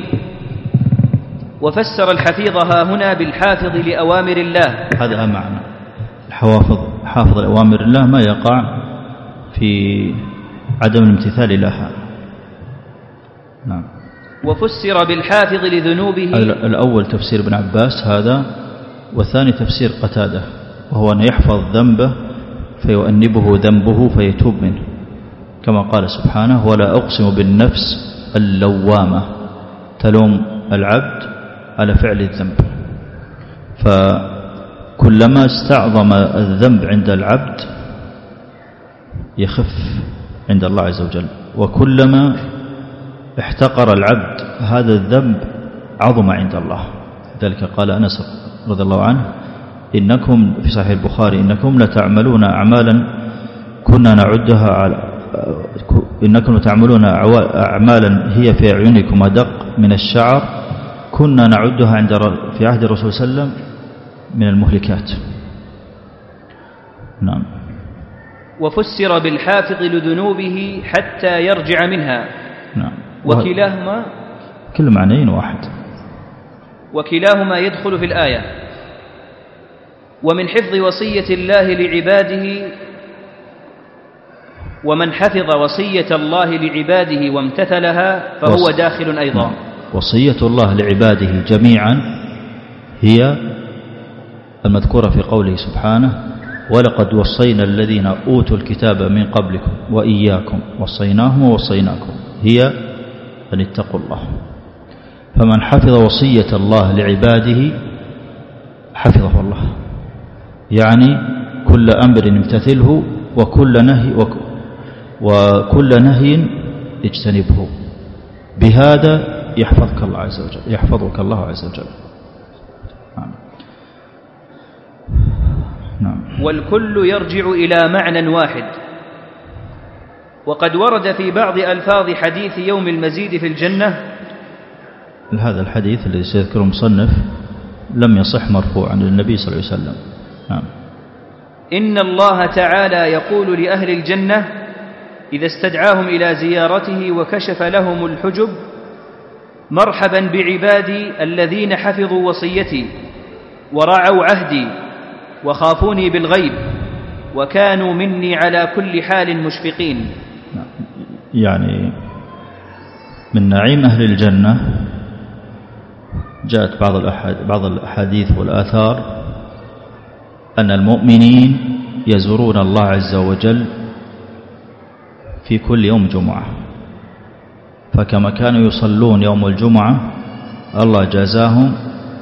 وفسر الحفيظ ها هنا بالحافظ لأوامر الله. هذا معنى حافظ لأوامر الله، ما يقع في عدم الامتثال لها. نعم. وفسر بالحافظ لذنوبه. الأول تفسير ابن عباس هذا، والثاني تفسير قتادة، وهو أن يحفظ ذنبه فيؤنبه ذنبه فيتوب منه، كما قال سبحانه ولا أقسم بالنفس اللوامة، تلوم العبد على فعل الذنب. فكلما استعظم الذنب عند العبد يخف عند الله عز وجل، وكلما احتقر العبد هذا الذنب عظم عند الله. ذلك قال أنس رضي الله عنه إنكم في صحيح البخاري إنكم لتعملون أعمالا كنا نعدها إنكم تعملون أعمالا هي في أعينكم أدق من الشعر كنا نعدها في عهد الرسول صلى الله عليه وسلم من المهلكات. نعم. وفسر بالحافظ لذنوبه حتى يرجع منها. نعم. وكلاهما كل معنيين واحد، وكلاهما يدخل في الآية. ومن حفظ وصية الله لعباده، ومن حفظ وصية الله لعباده وامتثلها فهو داخل أيضا. وصية الله لعباده جميعا هي المذكورة في قوله سبحانه ولقد وصينا الذين أوتوا الكتاب من قبلكم وإياكم وصيناهم ووصيناكم، هي أن اتقوا الله. فمن حفظ وصية الله لعباده حفظه الله، يعني كل أمر امتثله وكل نهي اجتنبه، بهذا يحفظك الله عز وجل، يحفظك الله عز وجل. نعم. والكل يرجع إلى معنى واحد. وقد ورد في بعض ألفاظ حديث يوم المزيد في الجنة. هذا الحديث الذي سيذكره المصنف لم يصح مرفوعا للنبي صلى الله عليه وسلم. نعم. إن الله تعالى يقول لأهل الجنة إذا استدعاهم إلى زيارته وكشف لهم الحجب مرحبا بعبادي الذين حفظوا وصيتي ورعوا عهدي وخافوني بالغيب وكانوا مني على كل حال مشفقين. يعني من نعيم أهل الجنة جاءت بعض الأحاديث والآثار أن المؤمنين يزورون الله عز وجل في كل يوم جمعة، فكما كانوا يصلون يوم الجمعة الله جازاهم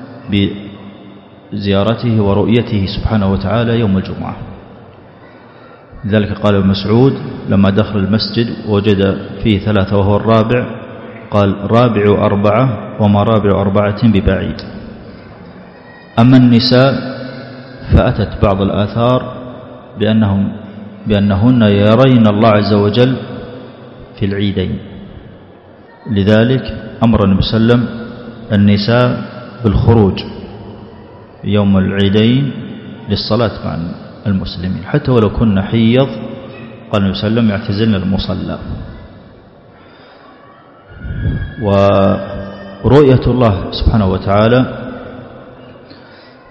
بزيارته ورؤيته سبحانه وتعالى يوم الجمعة. لذلك قال ابن مسعود لما دخل المسجد وجد فيه 3 وهو الرابع قال رابع 4 وما رابع 4 ببعيد. أما النساء فأتت بعض الآثار بأنهن يرين الله عز وجل في العيدين، لذلك أمر النبي صلى الله عليه وسلم النساء بالخروج يوم العيدين للصلاة مع المسلمين حتى ولو كن حيض، قال النبي صلى الله عليه وسلم يعتزلن المصلى. ورؤية الله سبحانه وتعالى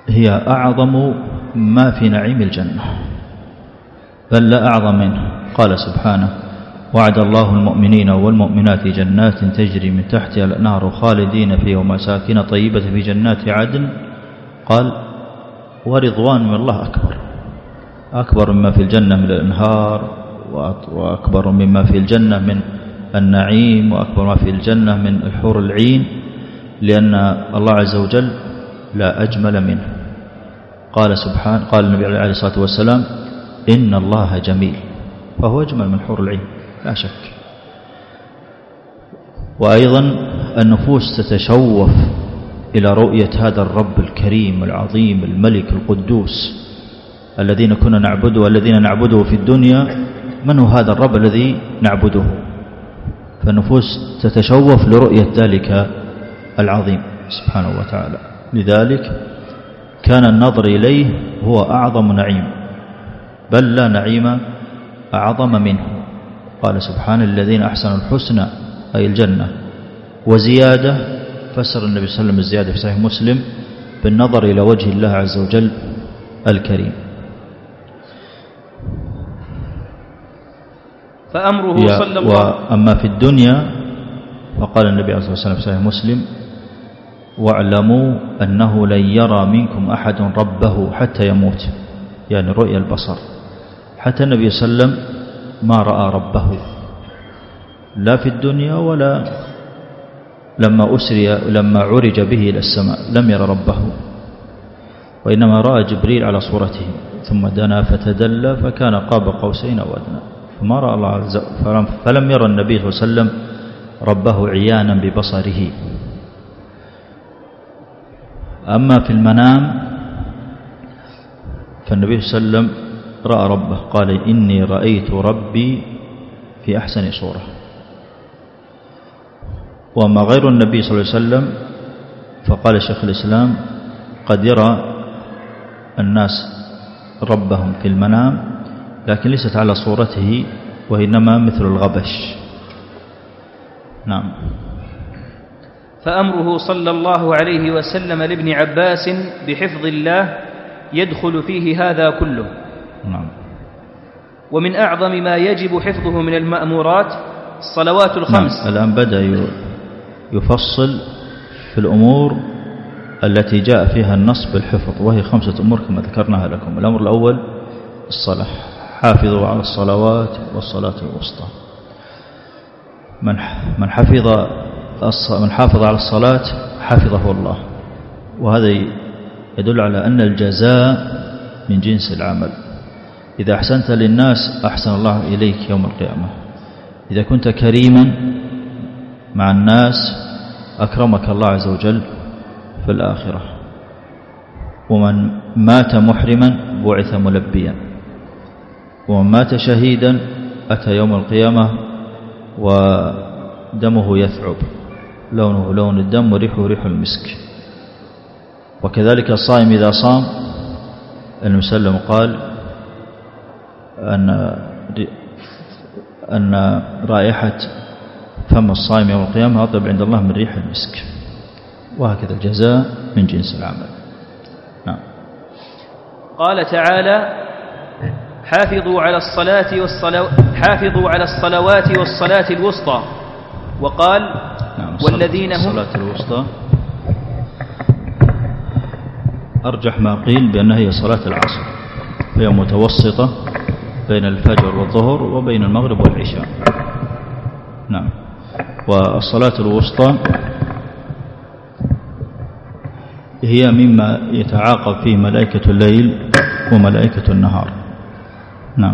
هي أعظم ما في نعيم الجنة، بل لا أعظم منه. قال سبحانه: وعد الله المؤمنين والمؤمنات جنات تجري من تحتها الأنهار خالدين فيها ومساكن طيبة في جنات عدن. قال: ورضوان من الله أكبر مما في الجنة من الأنهار، وأكبر مما في الجنة من النعيم، وأكبر ما في الجنة من الحور العين، لأن الله عز وجل لا أجمل منه. قال النبي عليه الصلاة والسلام: إن الله جميل، فهو أجمل من حور العين لا شك. وأيضا النفوس تتشوف إلى رؤية هذا الرب الكريم العظيم الملك القدوس الذين كنا نعبده والذين نعبده في الدنيا. من هو هذا الرب الذي نعبده؟ فالنفوس تتشوف لرؤية ذلك العظيم سبحانه وتعالى. لذلك كان النظر إليه هو أعظم نعيم، بل لا نعيم أعظم منه. قال سبحانه: الذين أحسنوا الحسنى أي الجنة وزيادة. فسر النبي صلى الله عليه وسلم الزيادة في صحيح مسلم بالنظر إلى وجه الله عز وجل الكريم. فأمره صلى الله وأما في الدنيا فقال النبي عليه الصلاة والسلام في صحيح مسلم: واعلموا أنه لن يرى منكم أحد ربه حتى يموت، يعني رؤيا البصر. حتى النبي صلى الله عليه وسلم ما رأى ربه لا في الدنيا ولا لما عرج به إلى السماء لم يرى ربه، وإنما رأى جبريل على صورته ثم دنا فتدلى فكان قاب قوسين أو أدنى، فما رأى الله عز وجل، فلم يرى النبي صلى الله عليه وسلم ربه عيانا ببصره. أما في المنام فالنبي صلى الله عليه وسلم رأى ربه، قال: إني رأيت ربي في أحسن صورة. وما غير النبي صلى الله عليه وسلم فقال شيخ الإسلام: قد يرى الناس ربهم في المنام لكن ليست على صورته، وإنما مثل الغبش. نعم. فأمره صلى الله عليه وسلم لابن عباس بحفظ الله يدخل فيه هذا كله. نعم. ومن أعظم ما يجب حفظه من المأمورات الصلوات الخمس. نعم. الآن بدأ يفصل في الأمور التي جاء فيها النص بالحفظ، وهي 5 أمور كما ذكرناها لكم. الأمر الأول الصلاة: حافظوا على الصلوات والصلاة الوسطى. من حافظ على الصلاة حفظه الله، وهذا يدل على أن الجزاء من جنس العمل. إذا أحسنت للناس أحسن الله إليك يوم القيامة. إذا كنت كريما مع الناس أكرمك الله عز وجل في الآخرة. ومن مات محرما بعث ملبيا، ومن مات شهيدا أتى يوم القيامة ودمه يثعب، لونه لون الدم وريحه ريح المسك. وكذلك الصائم إذا صام، النبي صلى الله عليه وسلم قال أن رائحة فم الصائم يوم القيامة أطيب عند الله من ريح المسك. وهكذا الجزاء من جنس العمل. نعم. قال تعالى: حافظوا على الصلوات والصلاة الوسطى. وقال: نعم. والذين هم الصلاة الوسطى أرجح ما قيل بأنها هي صلاة العصر، هي متوسطة بين الفجر والظهر وبين المغرب والعشاء. نعم. والصلاة الوسطى هي مما يتعاقب فيه ملائكة الليل وملائكة النهار. نعم.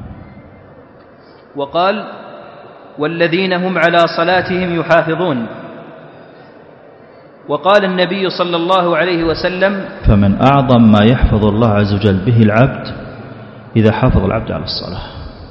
وقال: والذين هم على صلاتهم يحافظون. وقال النبي صلى الله عليه وسلم: فمن أعظم ما يحفظ الله عز وجل به العبد إذا حافظ العبد على الصلاة.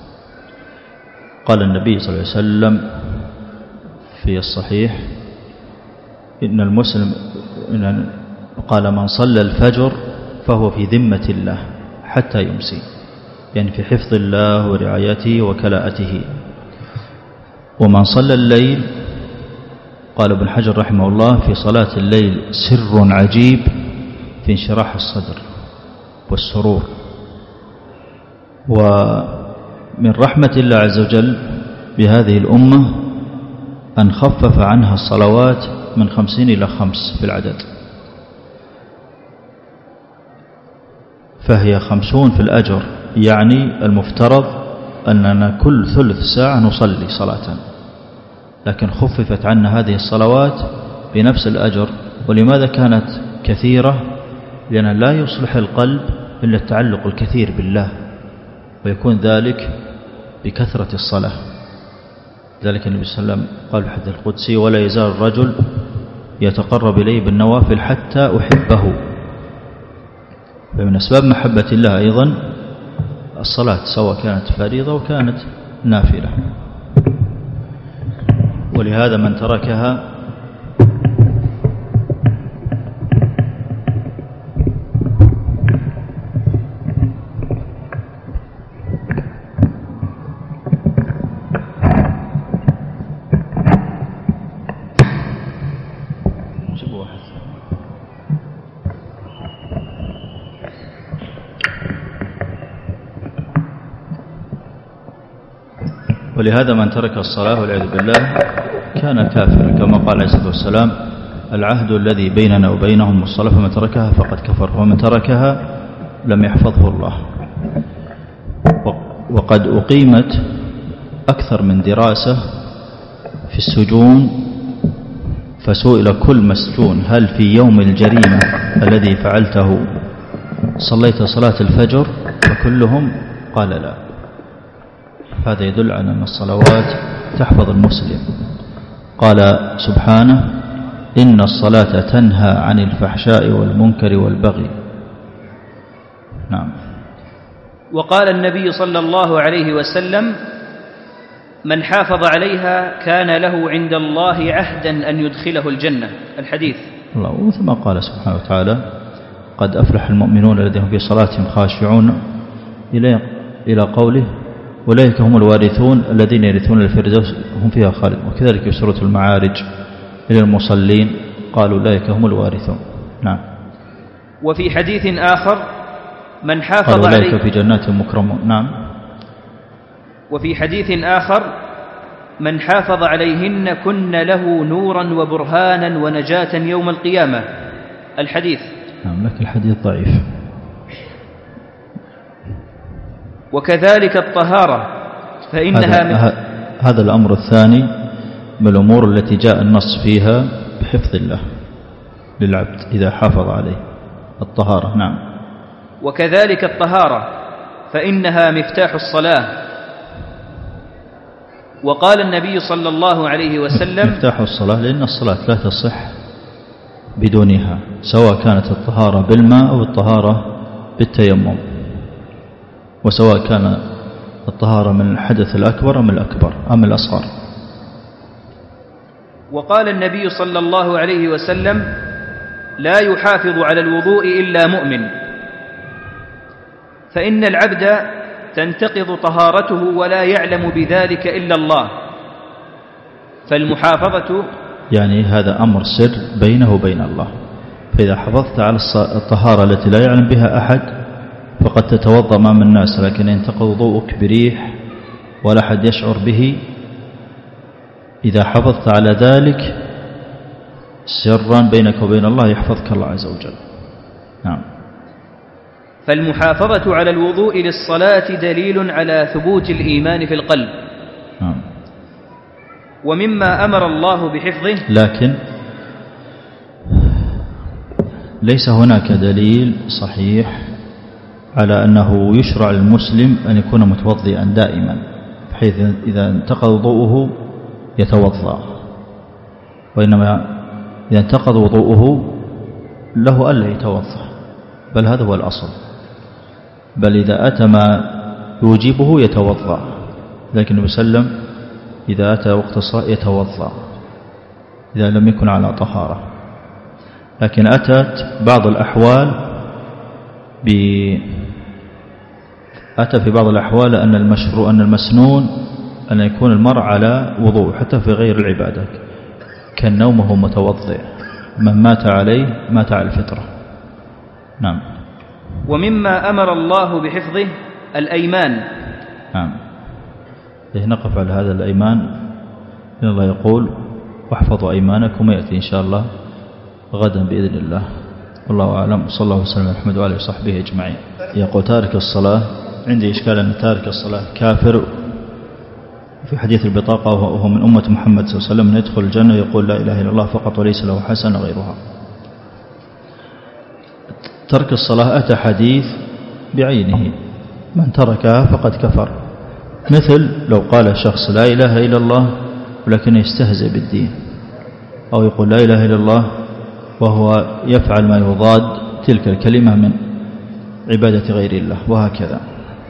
قال النبي صلى الله عليه وسلم في الصحيح: إن المسلم قال: من صلى الفجر فهو في ذمة الله حتى يمسي، يعني في حفظ الله ورعايته وكلاءته. ومن صلى الليل، قال ابن حجر رحمه الله: في صلاة الليل سر عجيب في انشراح الصدر والسرور. ومن رحمة الله عز وجل بهذه الأمة أن خفف عنها الصلوات من 50 إلى 5 في العدد، فهي 50 في الأجر، يعني المفترض أننا كل ثلث ساعة نصلي صلاة، لكن خففت عنا هذه الصلوات بنفس الأجر. ولماذا كانت كثيرة؟ لأن لا يصلح القلب إلا التعلق الكثير بالله، ويكون ذلك بكثرة الصلاة. ذلك النبي صلى الله عليه وسلم قال في الحديث القدسي: ولا يزال الرجل يتقرب إلي بالنوافل حتى أحبه. فمن أسباب محبة الله أيضا الصلاة، سواء كانت فريضة وكانت نافلة. ولهذا من تركها ولهذا من ترك الصلاة والعياذ بالله كان كافرا، كما قال عليه الصلاة والسلام: العهد الذي بيننا وبينهم الصلاة، فمن تركها فقد كفر، ومن تركها لم يحفظه الله. وقد أقيمت أكثر من دراسة في السجون، فسئل كل مسجون: هل في يوم الجريمة الذي فعلته صليت صلاة الفجر؟ فكلهم قال لا. هذا يدل على أن الصلوات تحفظ المسلم. قال سبحانه: إن الصلاة تنهى عن الفحشاء والمنكر والبغي. نعم. وقال النبي صلى الله عليه وسلم: من حافظ عليها كان له عند الله عهدا أن يدخله الجنة. الحديث. الله. وثم قال سبحانه وتعالى: قد أفلح المؤمنون الذين هم في صلاتهم خاشعون، إلى قوله: أولئك هم الوارثون الذين يرثون الفردوس هم فيها خالدون. وكذلك في سورة المعارج: إلى المصلين قالوا أولئك هم الوارثون. نعم. وفي حديث آخر: من حافظ عليه أولئك في جنات مكرمون. نعم. وفي حديث آخر: من حافظ عليهن كن له نورا وبرهانا ونجاة يوم القيامة. الحديث. نعم، لكن الحديث ضعيف. وكذلك الطهارة فإنها هذا الأمر الثاني من الأمور التي جاء النص فيها بحفظ الله للعبد إذا حافظ عليه، الطهارة. نعم. وكذلك الطهارة فإنها مفتاح الصلاة. وقال النبي صلى الله عليه وسلم: مفتاح الصلاة، لأن الصلاة لا تصح بدونها، سواء كانت الطهارة بالماء أو الطهارة بالتيمم، وسواء كان الطهارة من الحدث الأكبر أم الأكبر أم الأصغر. وقال النبي صلى الله عليه وسلم: لا يحافظ على الوضوء إلا مؤمن، فإن العبد تنتقض طهارته ولا يعلم بذلك إلا الله. فالمحافظة يعني هذا أمر سر بينه وبين الله، فإذا حافظت على الطهارة التي لا يعلم بها أحد فقد تتوضأ أمام الناس، لكن ينتقض وضوءك بريح ولا أحد يشعر به. إذا حافظت على ذلك سرا بينك وبين الله يحفظك الله عز وجل. نعم. فالمحافظة على الوضوء للصلاة دليل على ثبوت الإيمان في القلب. نعم. ومما أمر الله بحفظه، لكن ليس هناك دليل صحيح على أنه يشرع للمسلم أن يكون متوضئا دائما، بحيث إذا انتقض وضوءه يتوضأ، وإنما إذا انتقض وضوءه له ألا يتوضأ، بل هذا هو الأصل. بل إذا أتى ما يوجبه يتوضأ، لكن النبي صلى الله عليه وسلم إذا أتى وقت الصلاة يتوضأ إذا لم يكن على طهارة. لكن أتت بعض الأحوال أتى في بعض الأحوال أن المشروع أن المسنون أن يكون المرء على وضوء حتى في غير العبادة، كالنوم وهو متوضئ، من مات عليه مات على الفطرة. نعم. ومما أمر الله بحفظه الأيمان. نعم. نقف على هذا الأيمان، إن الله يقول واحفظوا أيمانكم، يأتي إن شاء الله غدا بإذن الله. والله أعلم، صلى الله وسلم على محمد وآله وصحبه أجمعين. يقول تارك الصلاة، عندي إشكال أن تارك الصلاة كافر. في حديث البطاقة وهو من أمة محمد صلى الله عليه وسلم يدخل الجنة يقول لا إله إلا الله فقط وليس له حسنة غيرها. ترك الصلاة أتى حديث بعينه، من تركها فقد كفر. مثل لو قال شخص لا إله إلا الله ولكن يستهزئ بالدين، أو يقول لا إله إلا الله وهو يفعل ما يضاد تلك الكلمة من عبادة غير الله، وهكذا.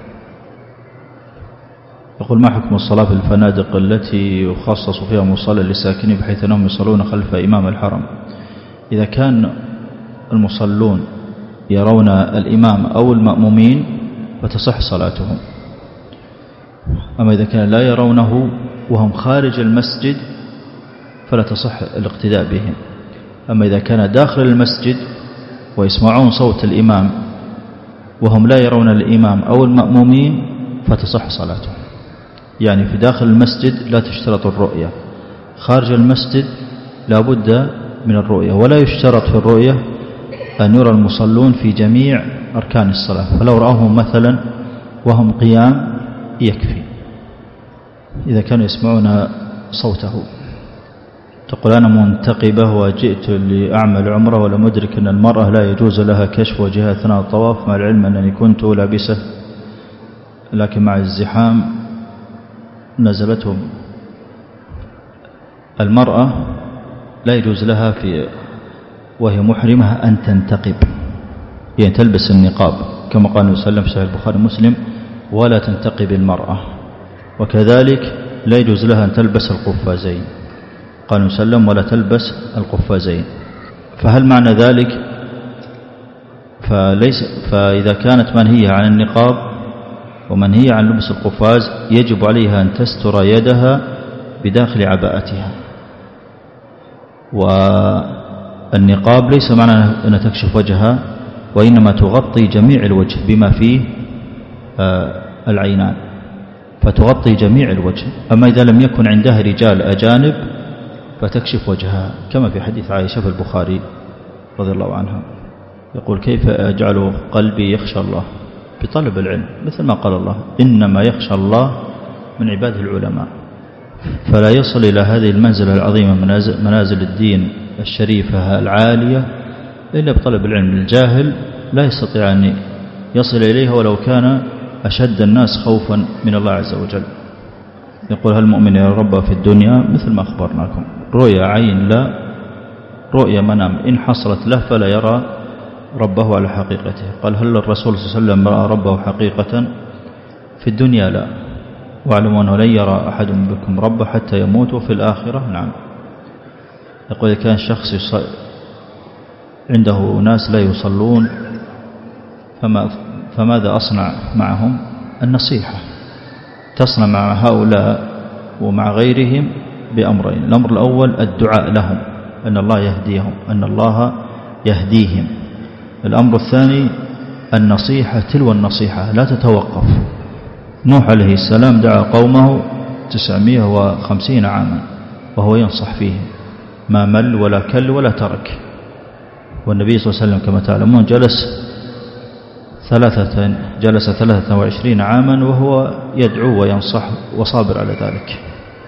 يقول ما حكم الصلاة في الفنادق التي يخصص فيها مصلى للساكنين بحيث أنهم يصلون خلف إمام الحرم؟ إذا كان المصلون يرون الإمام أو المأمومين فتصح صلاتهم، أما إذا كان لا يرونه وهم خارج المسجد فلا تصح الاقتداء بهم. أما إذا كان داخل المسجد ويسمعون صوت الإمام وهم لا يرون الإمام أو المأمومين فتصح صلاتهم. يعني في داخل المسجد لا تشترط الرؤية، خارج المسجد لا بد من الرؤية، ولا يشترط في الرؤية أن يرى المصلون في جميع أركان الصلاة، فلو رأوهم مثلا وهم قيام يكفي إذا كانوا يسمعون صوته. تقول أنا منتقبة وجئت لأعمل عمرة ولم أدرك أن المرأة لا يجوز لها كشف وجهها أثناء الطواف، مع العلم أنني كنت لابسة، لكن مع الزحام نزلتهم. المرأة لا يجوز لها وهي محرمة أن تنتقب، يعني تلبس النقاب كما قال النبي صلى الله عليه وسلم في صحيح البخاري ومسلم ولا تنتقب المرأة. وكذلك لا يجوز لها أن تلبس القفازين، قال النبي صلى الله عليه وسلم ولا تلبس القفازين. فهل معنى ذلك فإذا كانت منهية عن النقاب ومنهية عن لبس القفاز يجب عليها أن تستر يدها بداخل عباءتها، والنقاب ليس معنى أن تكشف وجهها، وإنما تغطي جميع الوجه بما فيه العينان، فتغطي جميع الوجه. أما إذا لم يكن عندها رجال أجانب فتكشف وجهها، كما في حديث عائشة في البخاري رضي الله عنها. يقول كيف أجعل قلبي يخشى الله؟ بطلب العلم، مثل ما قال الله إنما يخشى الله من عباده العلماء. فلا يصل إلى هذه المنزلة العظيمة منازل الدين الشريفة العالية إلا بطلب العلم. الجاهل لا يستطيع أن يصل إليها ولو كان أشد الناس خوفا من الله عز وجل. يقول هل المؤمن يرى ربه في الدنيا؟ مثل ما أخبرناكم، رؤيا عين لا، رؤيا منام إن حصلت له فلا يرى ربه على حقيقته. قال هل الرسول صلى الله عليه وسلم رأى ربه حقيقة؟ في الدنيا لا، واعلموا أنه لن يرى أحد بكم ربه حتى يموت، وفي الآخرة نعم. يقول إذا كان شخص عنده ناس لا يصلون فماذا أصنع معهم؟ النصيحة، تصنع مع هؤلاء ومع غيرهم بأمرين. الأمر الأول الدعاء لهم أن الله يهديهم، أن الله يهديهم. الأمر الثاني النصيحة تلو النصيحة لا تتوقف. نوح عليه السلام دعا قومه 950 عاما وهو ينصح فيهم، ما مل ولا كل ولا ترك. والنبي صلى الله عليه وسلم كما تعلمون جلس 23 عاما وهو يدعو وينصح وصابر على ذلك.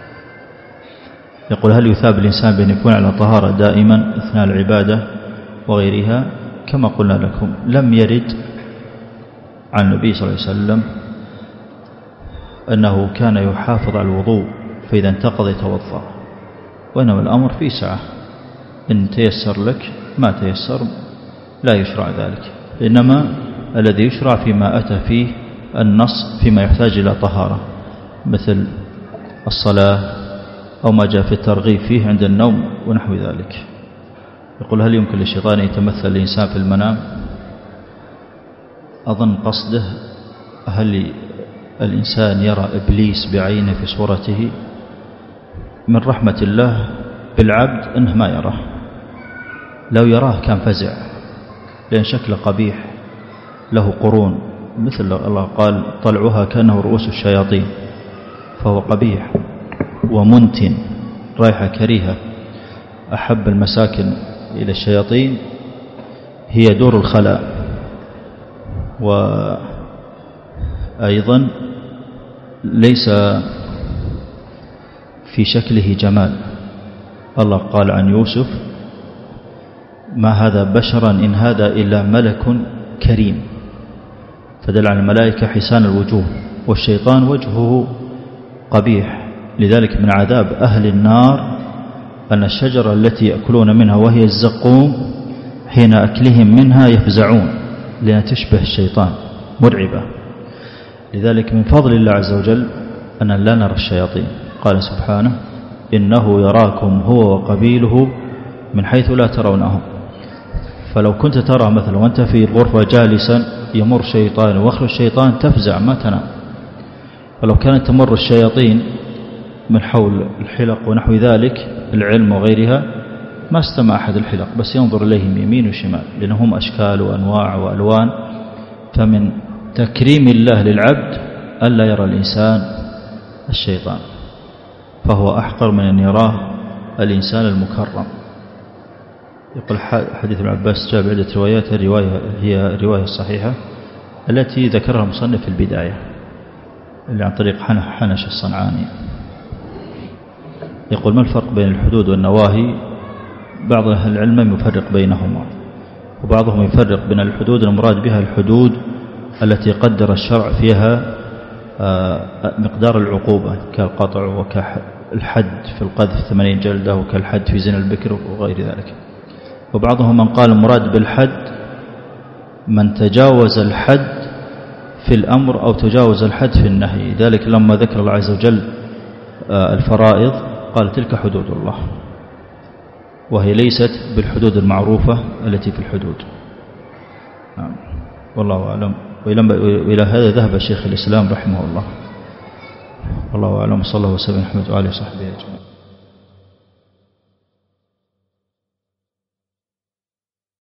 يقول هل يثاب الإنسان بأن يكون على طهارة دائما أثناء العبادة وغيرها؟ كما قلنا لكم لم يرد عن النبي صلى الله عليه وسلم أنه كان يحافظ على الوضوء فإذا انتقض يتوضأ، وإنما الأمر في سعة، إن تيسر لك ما تيسر لا يشرع ذلك، إنما الذي يشرع فيما أتى فيه النص فيما يحتاج إلى طهارة مثل الصلاة أو ما جاء في الترغيب فيه عند النوم ونحو ذلك. يقول هل يمكن للشيطان يتمثل الإنسان في المنام؟ أظن قصده هل الإنسان يرى إبليس بعينه في صورته؟ من رحمة الله بالعبد أنه ما يراه، لو يراه كان فزع، لأن شكله قبيح، له قرون، مثل الله قال طلعها كأنه رؤوس الشياطين، فهو قبيح ومنتن، رائحة كريهة. أحب المساكن إلى الشياطين هي دور الخلاء. وأيضا ليس في شكله جمال. الله قال عن يوسف: ما هذا بشرا إن هذا إلا ملك كريم، فدل على الملائكة حسان الوجوه، والشيطان وجهه قبيح. لذلك من عذاب أهل النار أن الشجرة التي يأكلون منها وهي الزقوم حين أكلهم منها يفزعون، لأنها تشبه الشيطان، مرعبة. لذلك من فضل الله عز وجل أن لا نرى الشياطين. قال سبحانه: إنه يراكم هو وقبيله من حيث لا ترونهم. فلو كنت ترى مثلا وأنت في الغرفة جالسا يمر شيطان ويخرج الشيطان تفزع ما تنام. ولو كانت تمر الشياطين من حول الحلق ونحو ذلك، العلم وغيرها، ما استمع أحد الحلق، بس ينظر إليهم يمين وشمال، لأنهم أشكال وأنواع وألوان. فمن تكريم الله للعبد ألا يرى الإنسان الشيطان، فهو أحقر من أن يراه الإنسان المكرم. يقول حديث ابن عباس جاء بعدة روايات، الرواية هي رواية صحيحة التي ذكرها المصنف في البداية، اللي عن طريق حنش الصنعاني. يقول: ما الفرق بين الحدود والنواهي؟ بعض أهل العلم يفرق بينهما، وبعضهم يفرق بين الحدود المراد بها الحدود التي قدر الشرع فيها مقدار العقوبة، كالقطع وكالحد في القذف 80 جلدة، وكالحد في زنا البكر وغير ذلك. وبعضهم من قال المراد بالحد من تجاوز الحد في الأمر أو تجاوز الحد في النهي. ذلك لما ذكر الله عز وجل الفرائض قال: تلك حدود الله، وهي ليست بالحدود المعروفة التي في الحدود. والله أعلم. وإلى هذا ذهب شيخ الإسلام رحمه الله. والله أعلم. صلى الله وسلم على محمد وآله وصحبه أجمعين.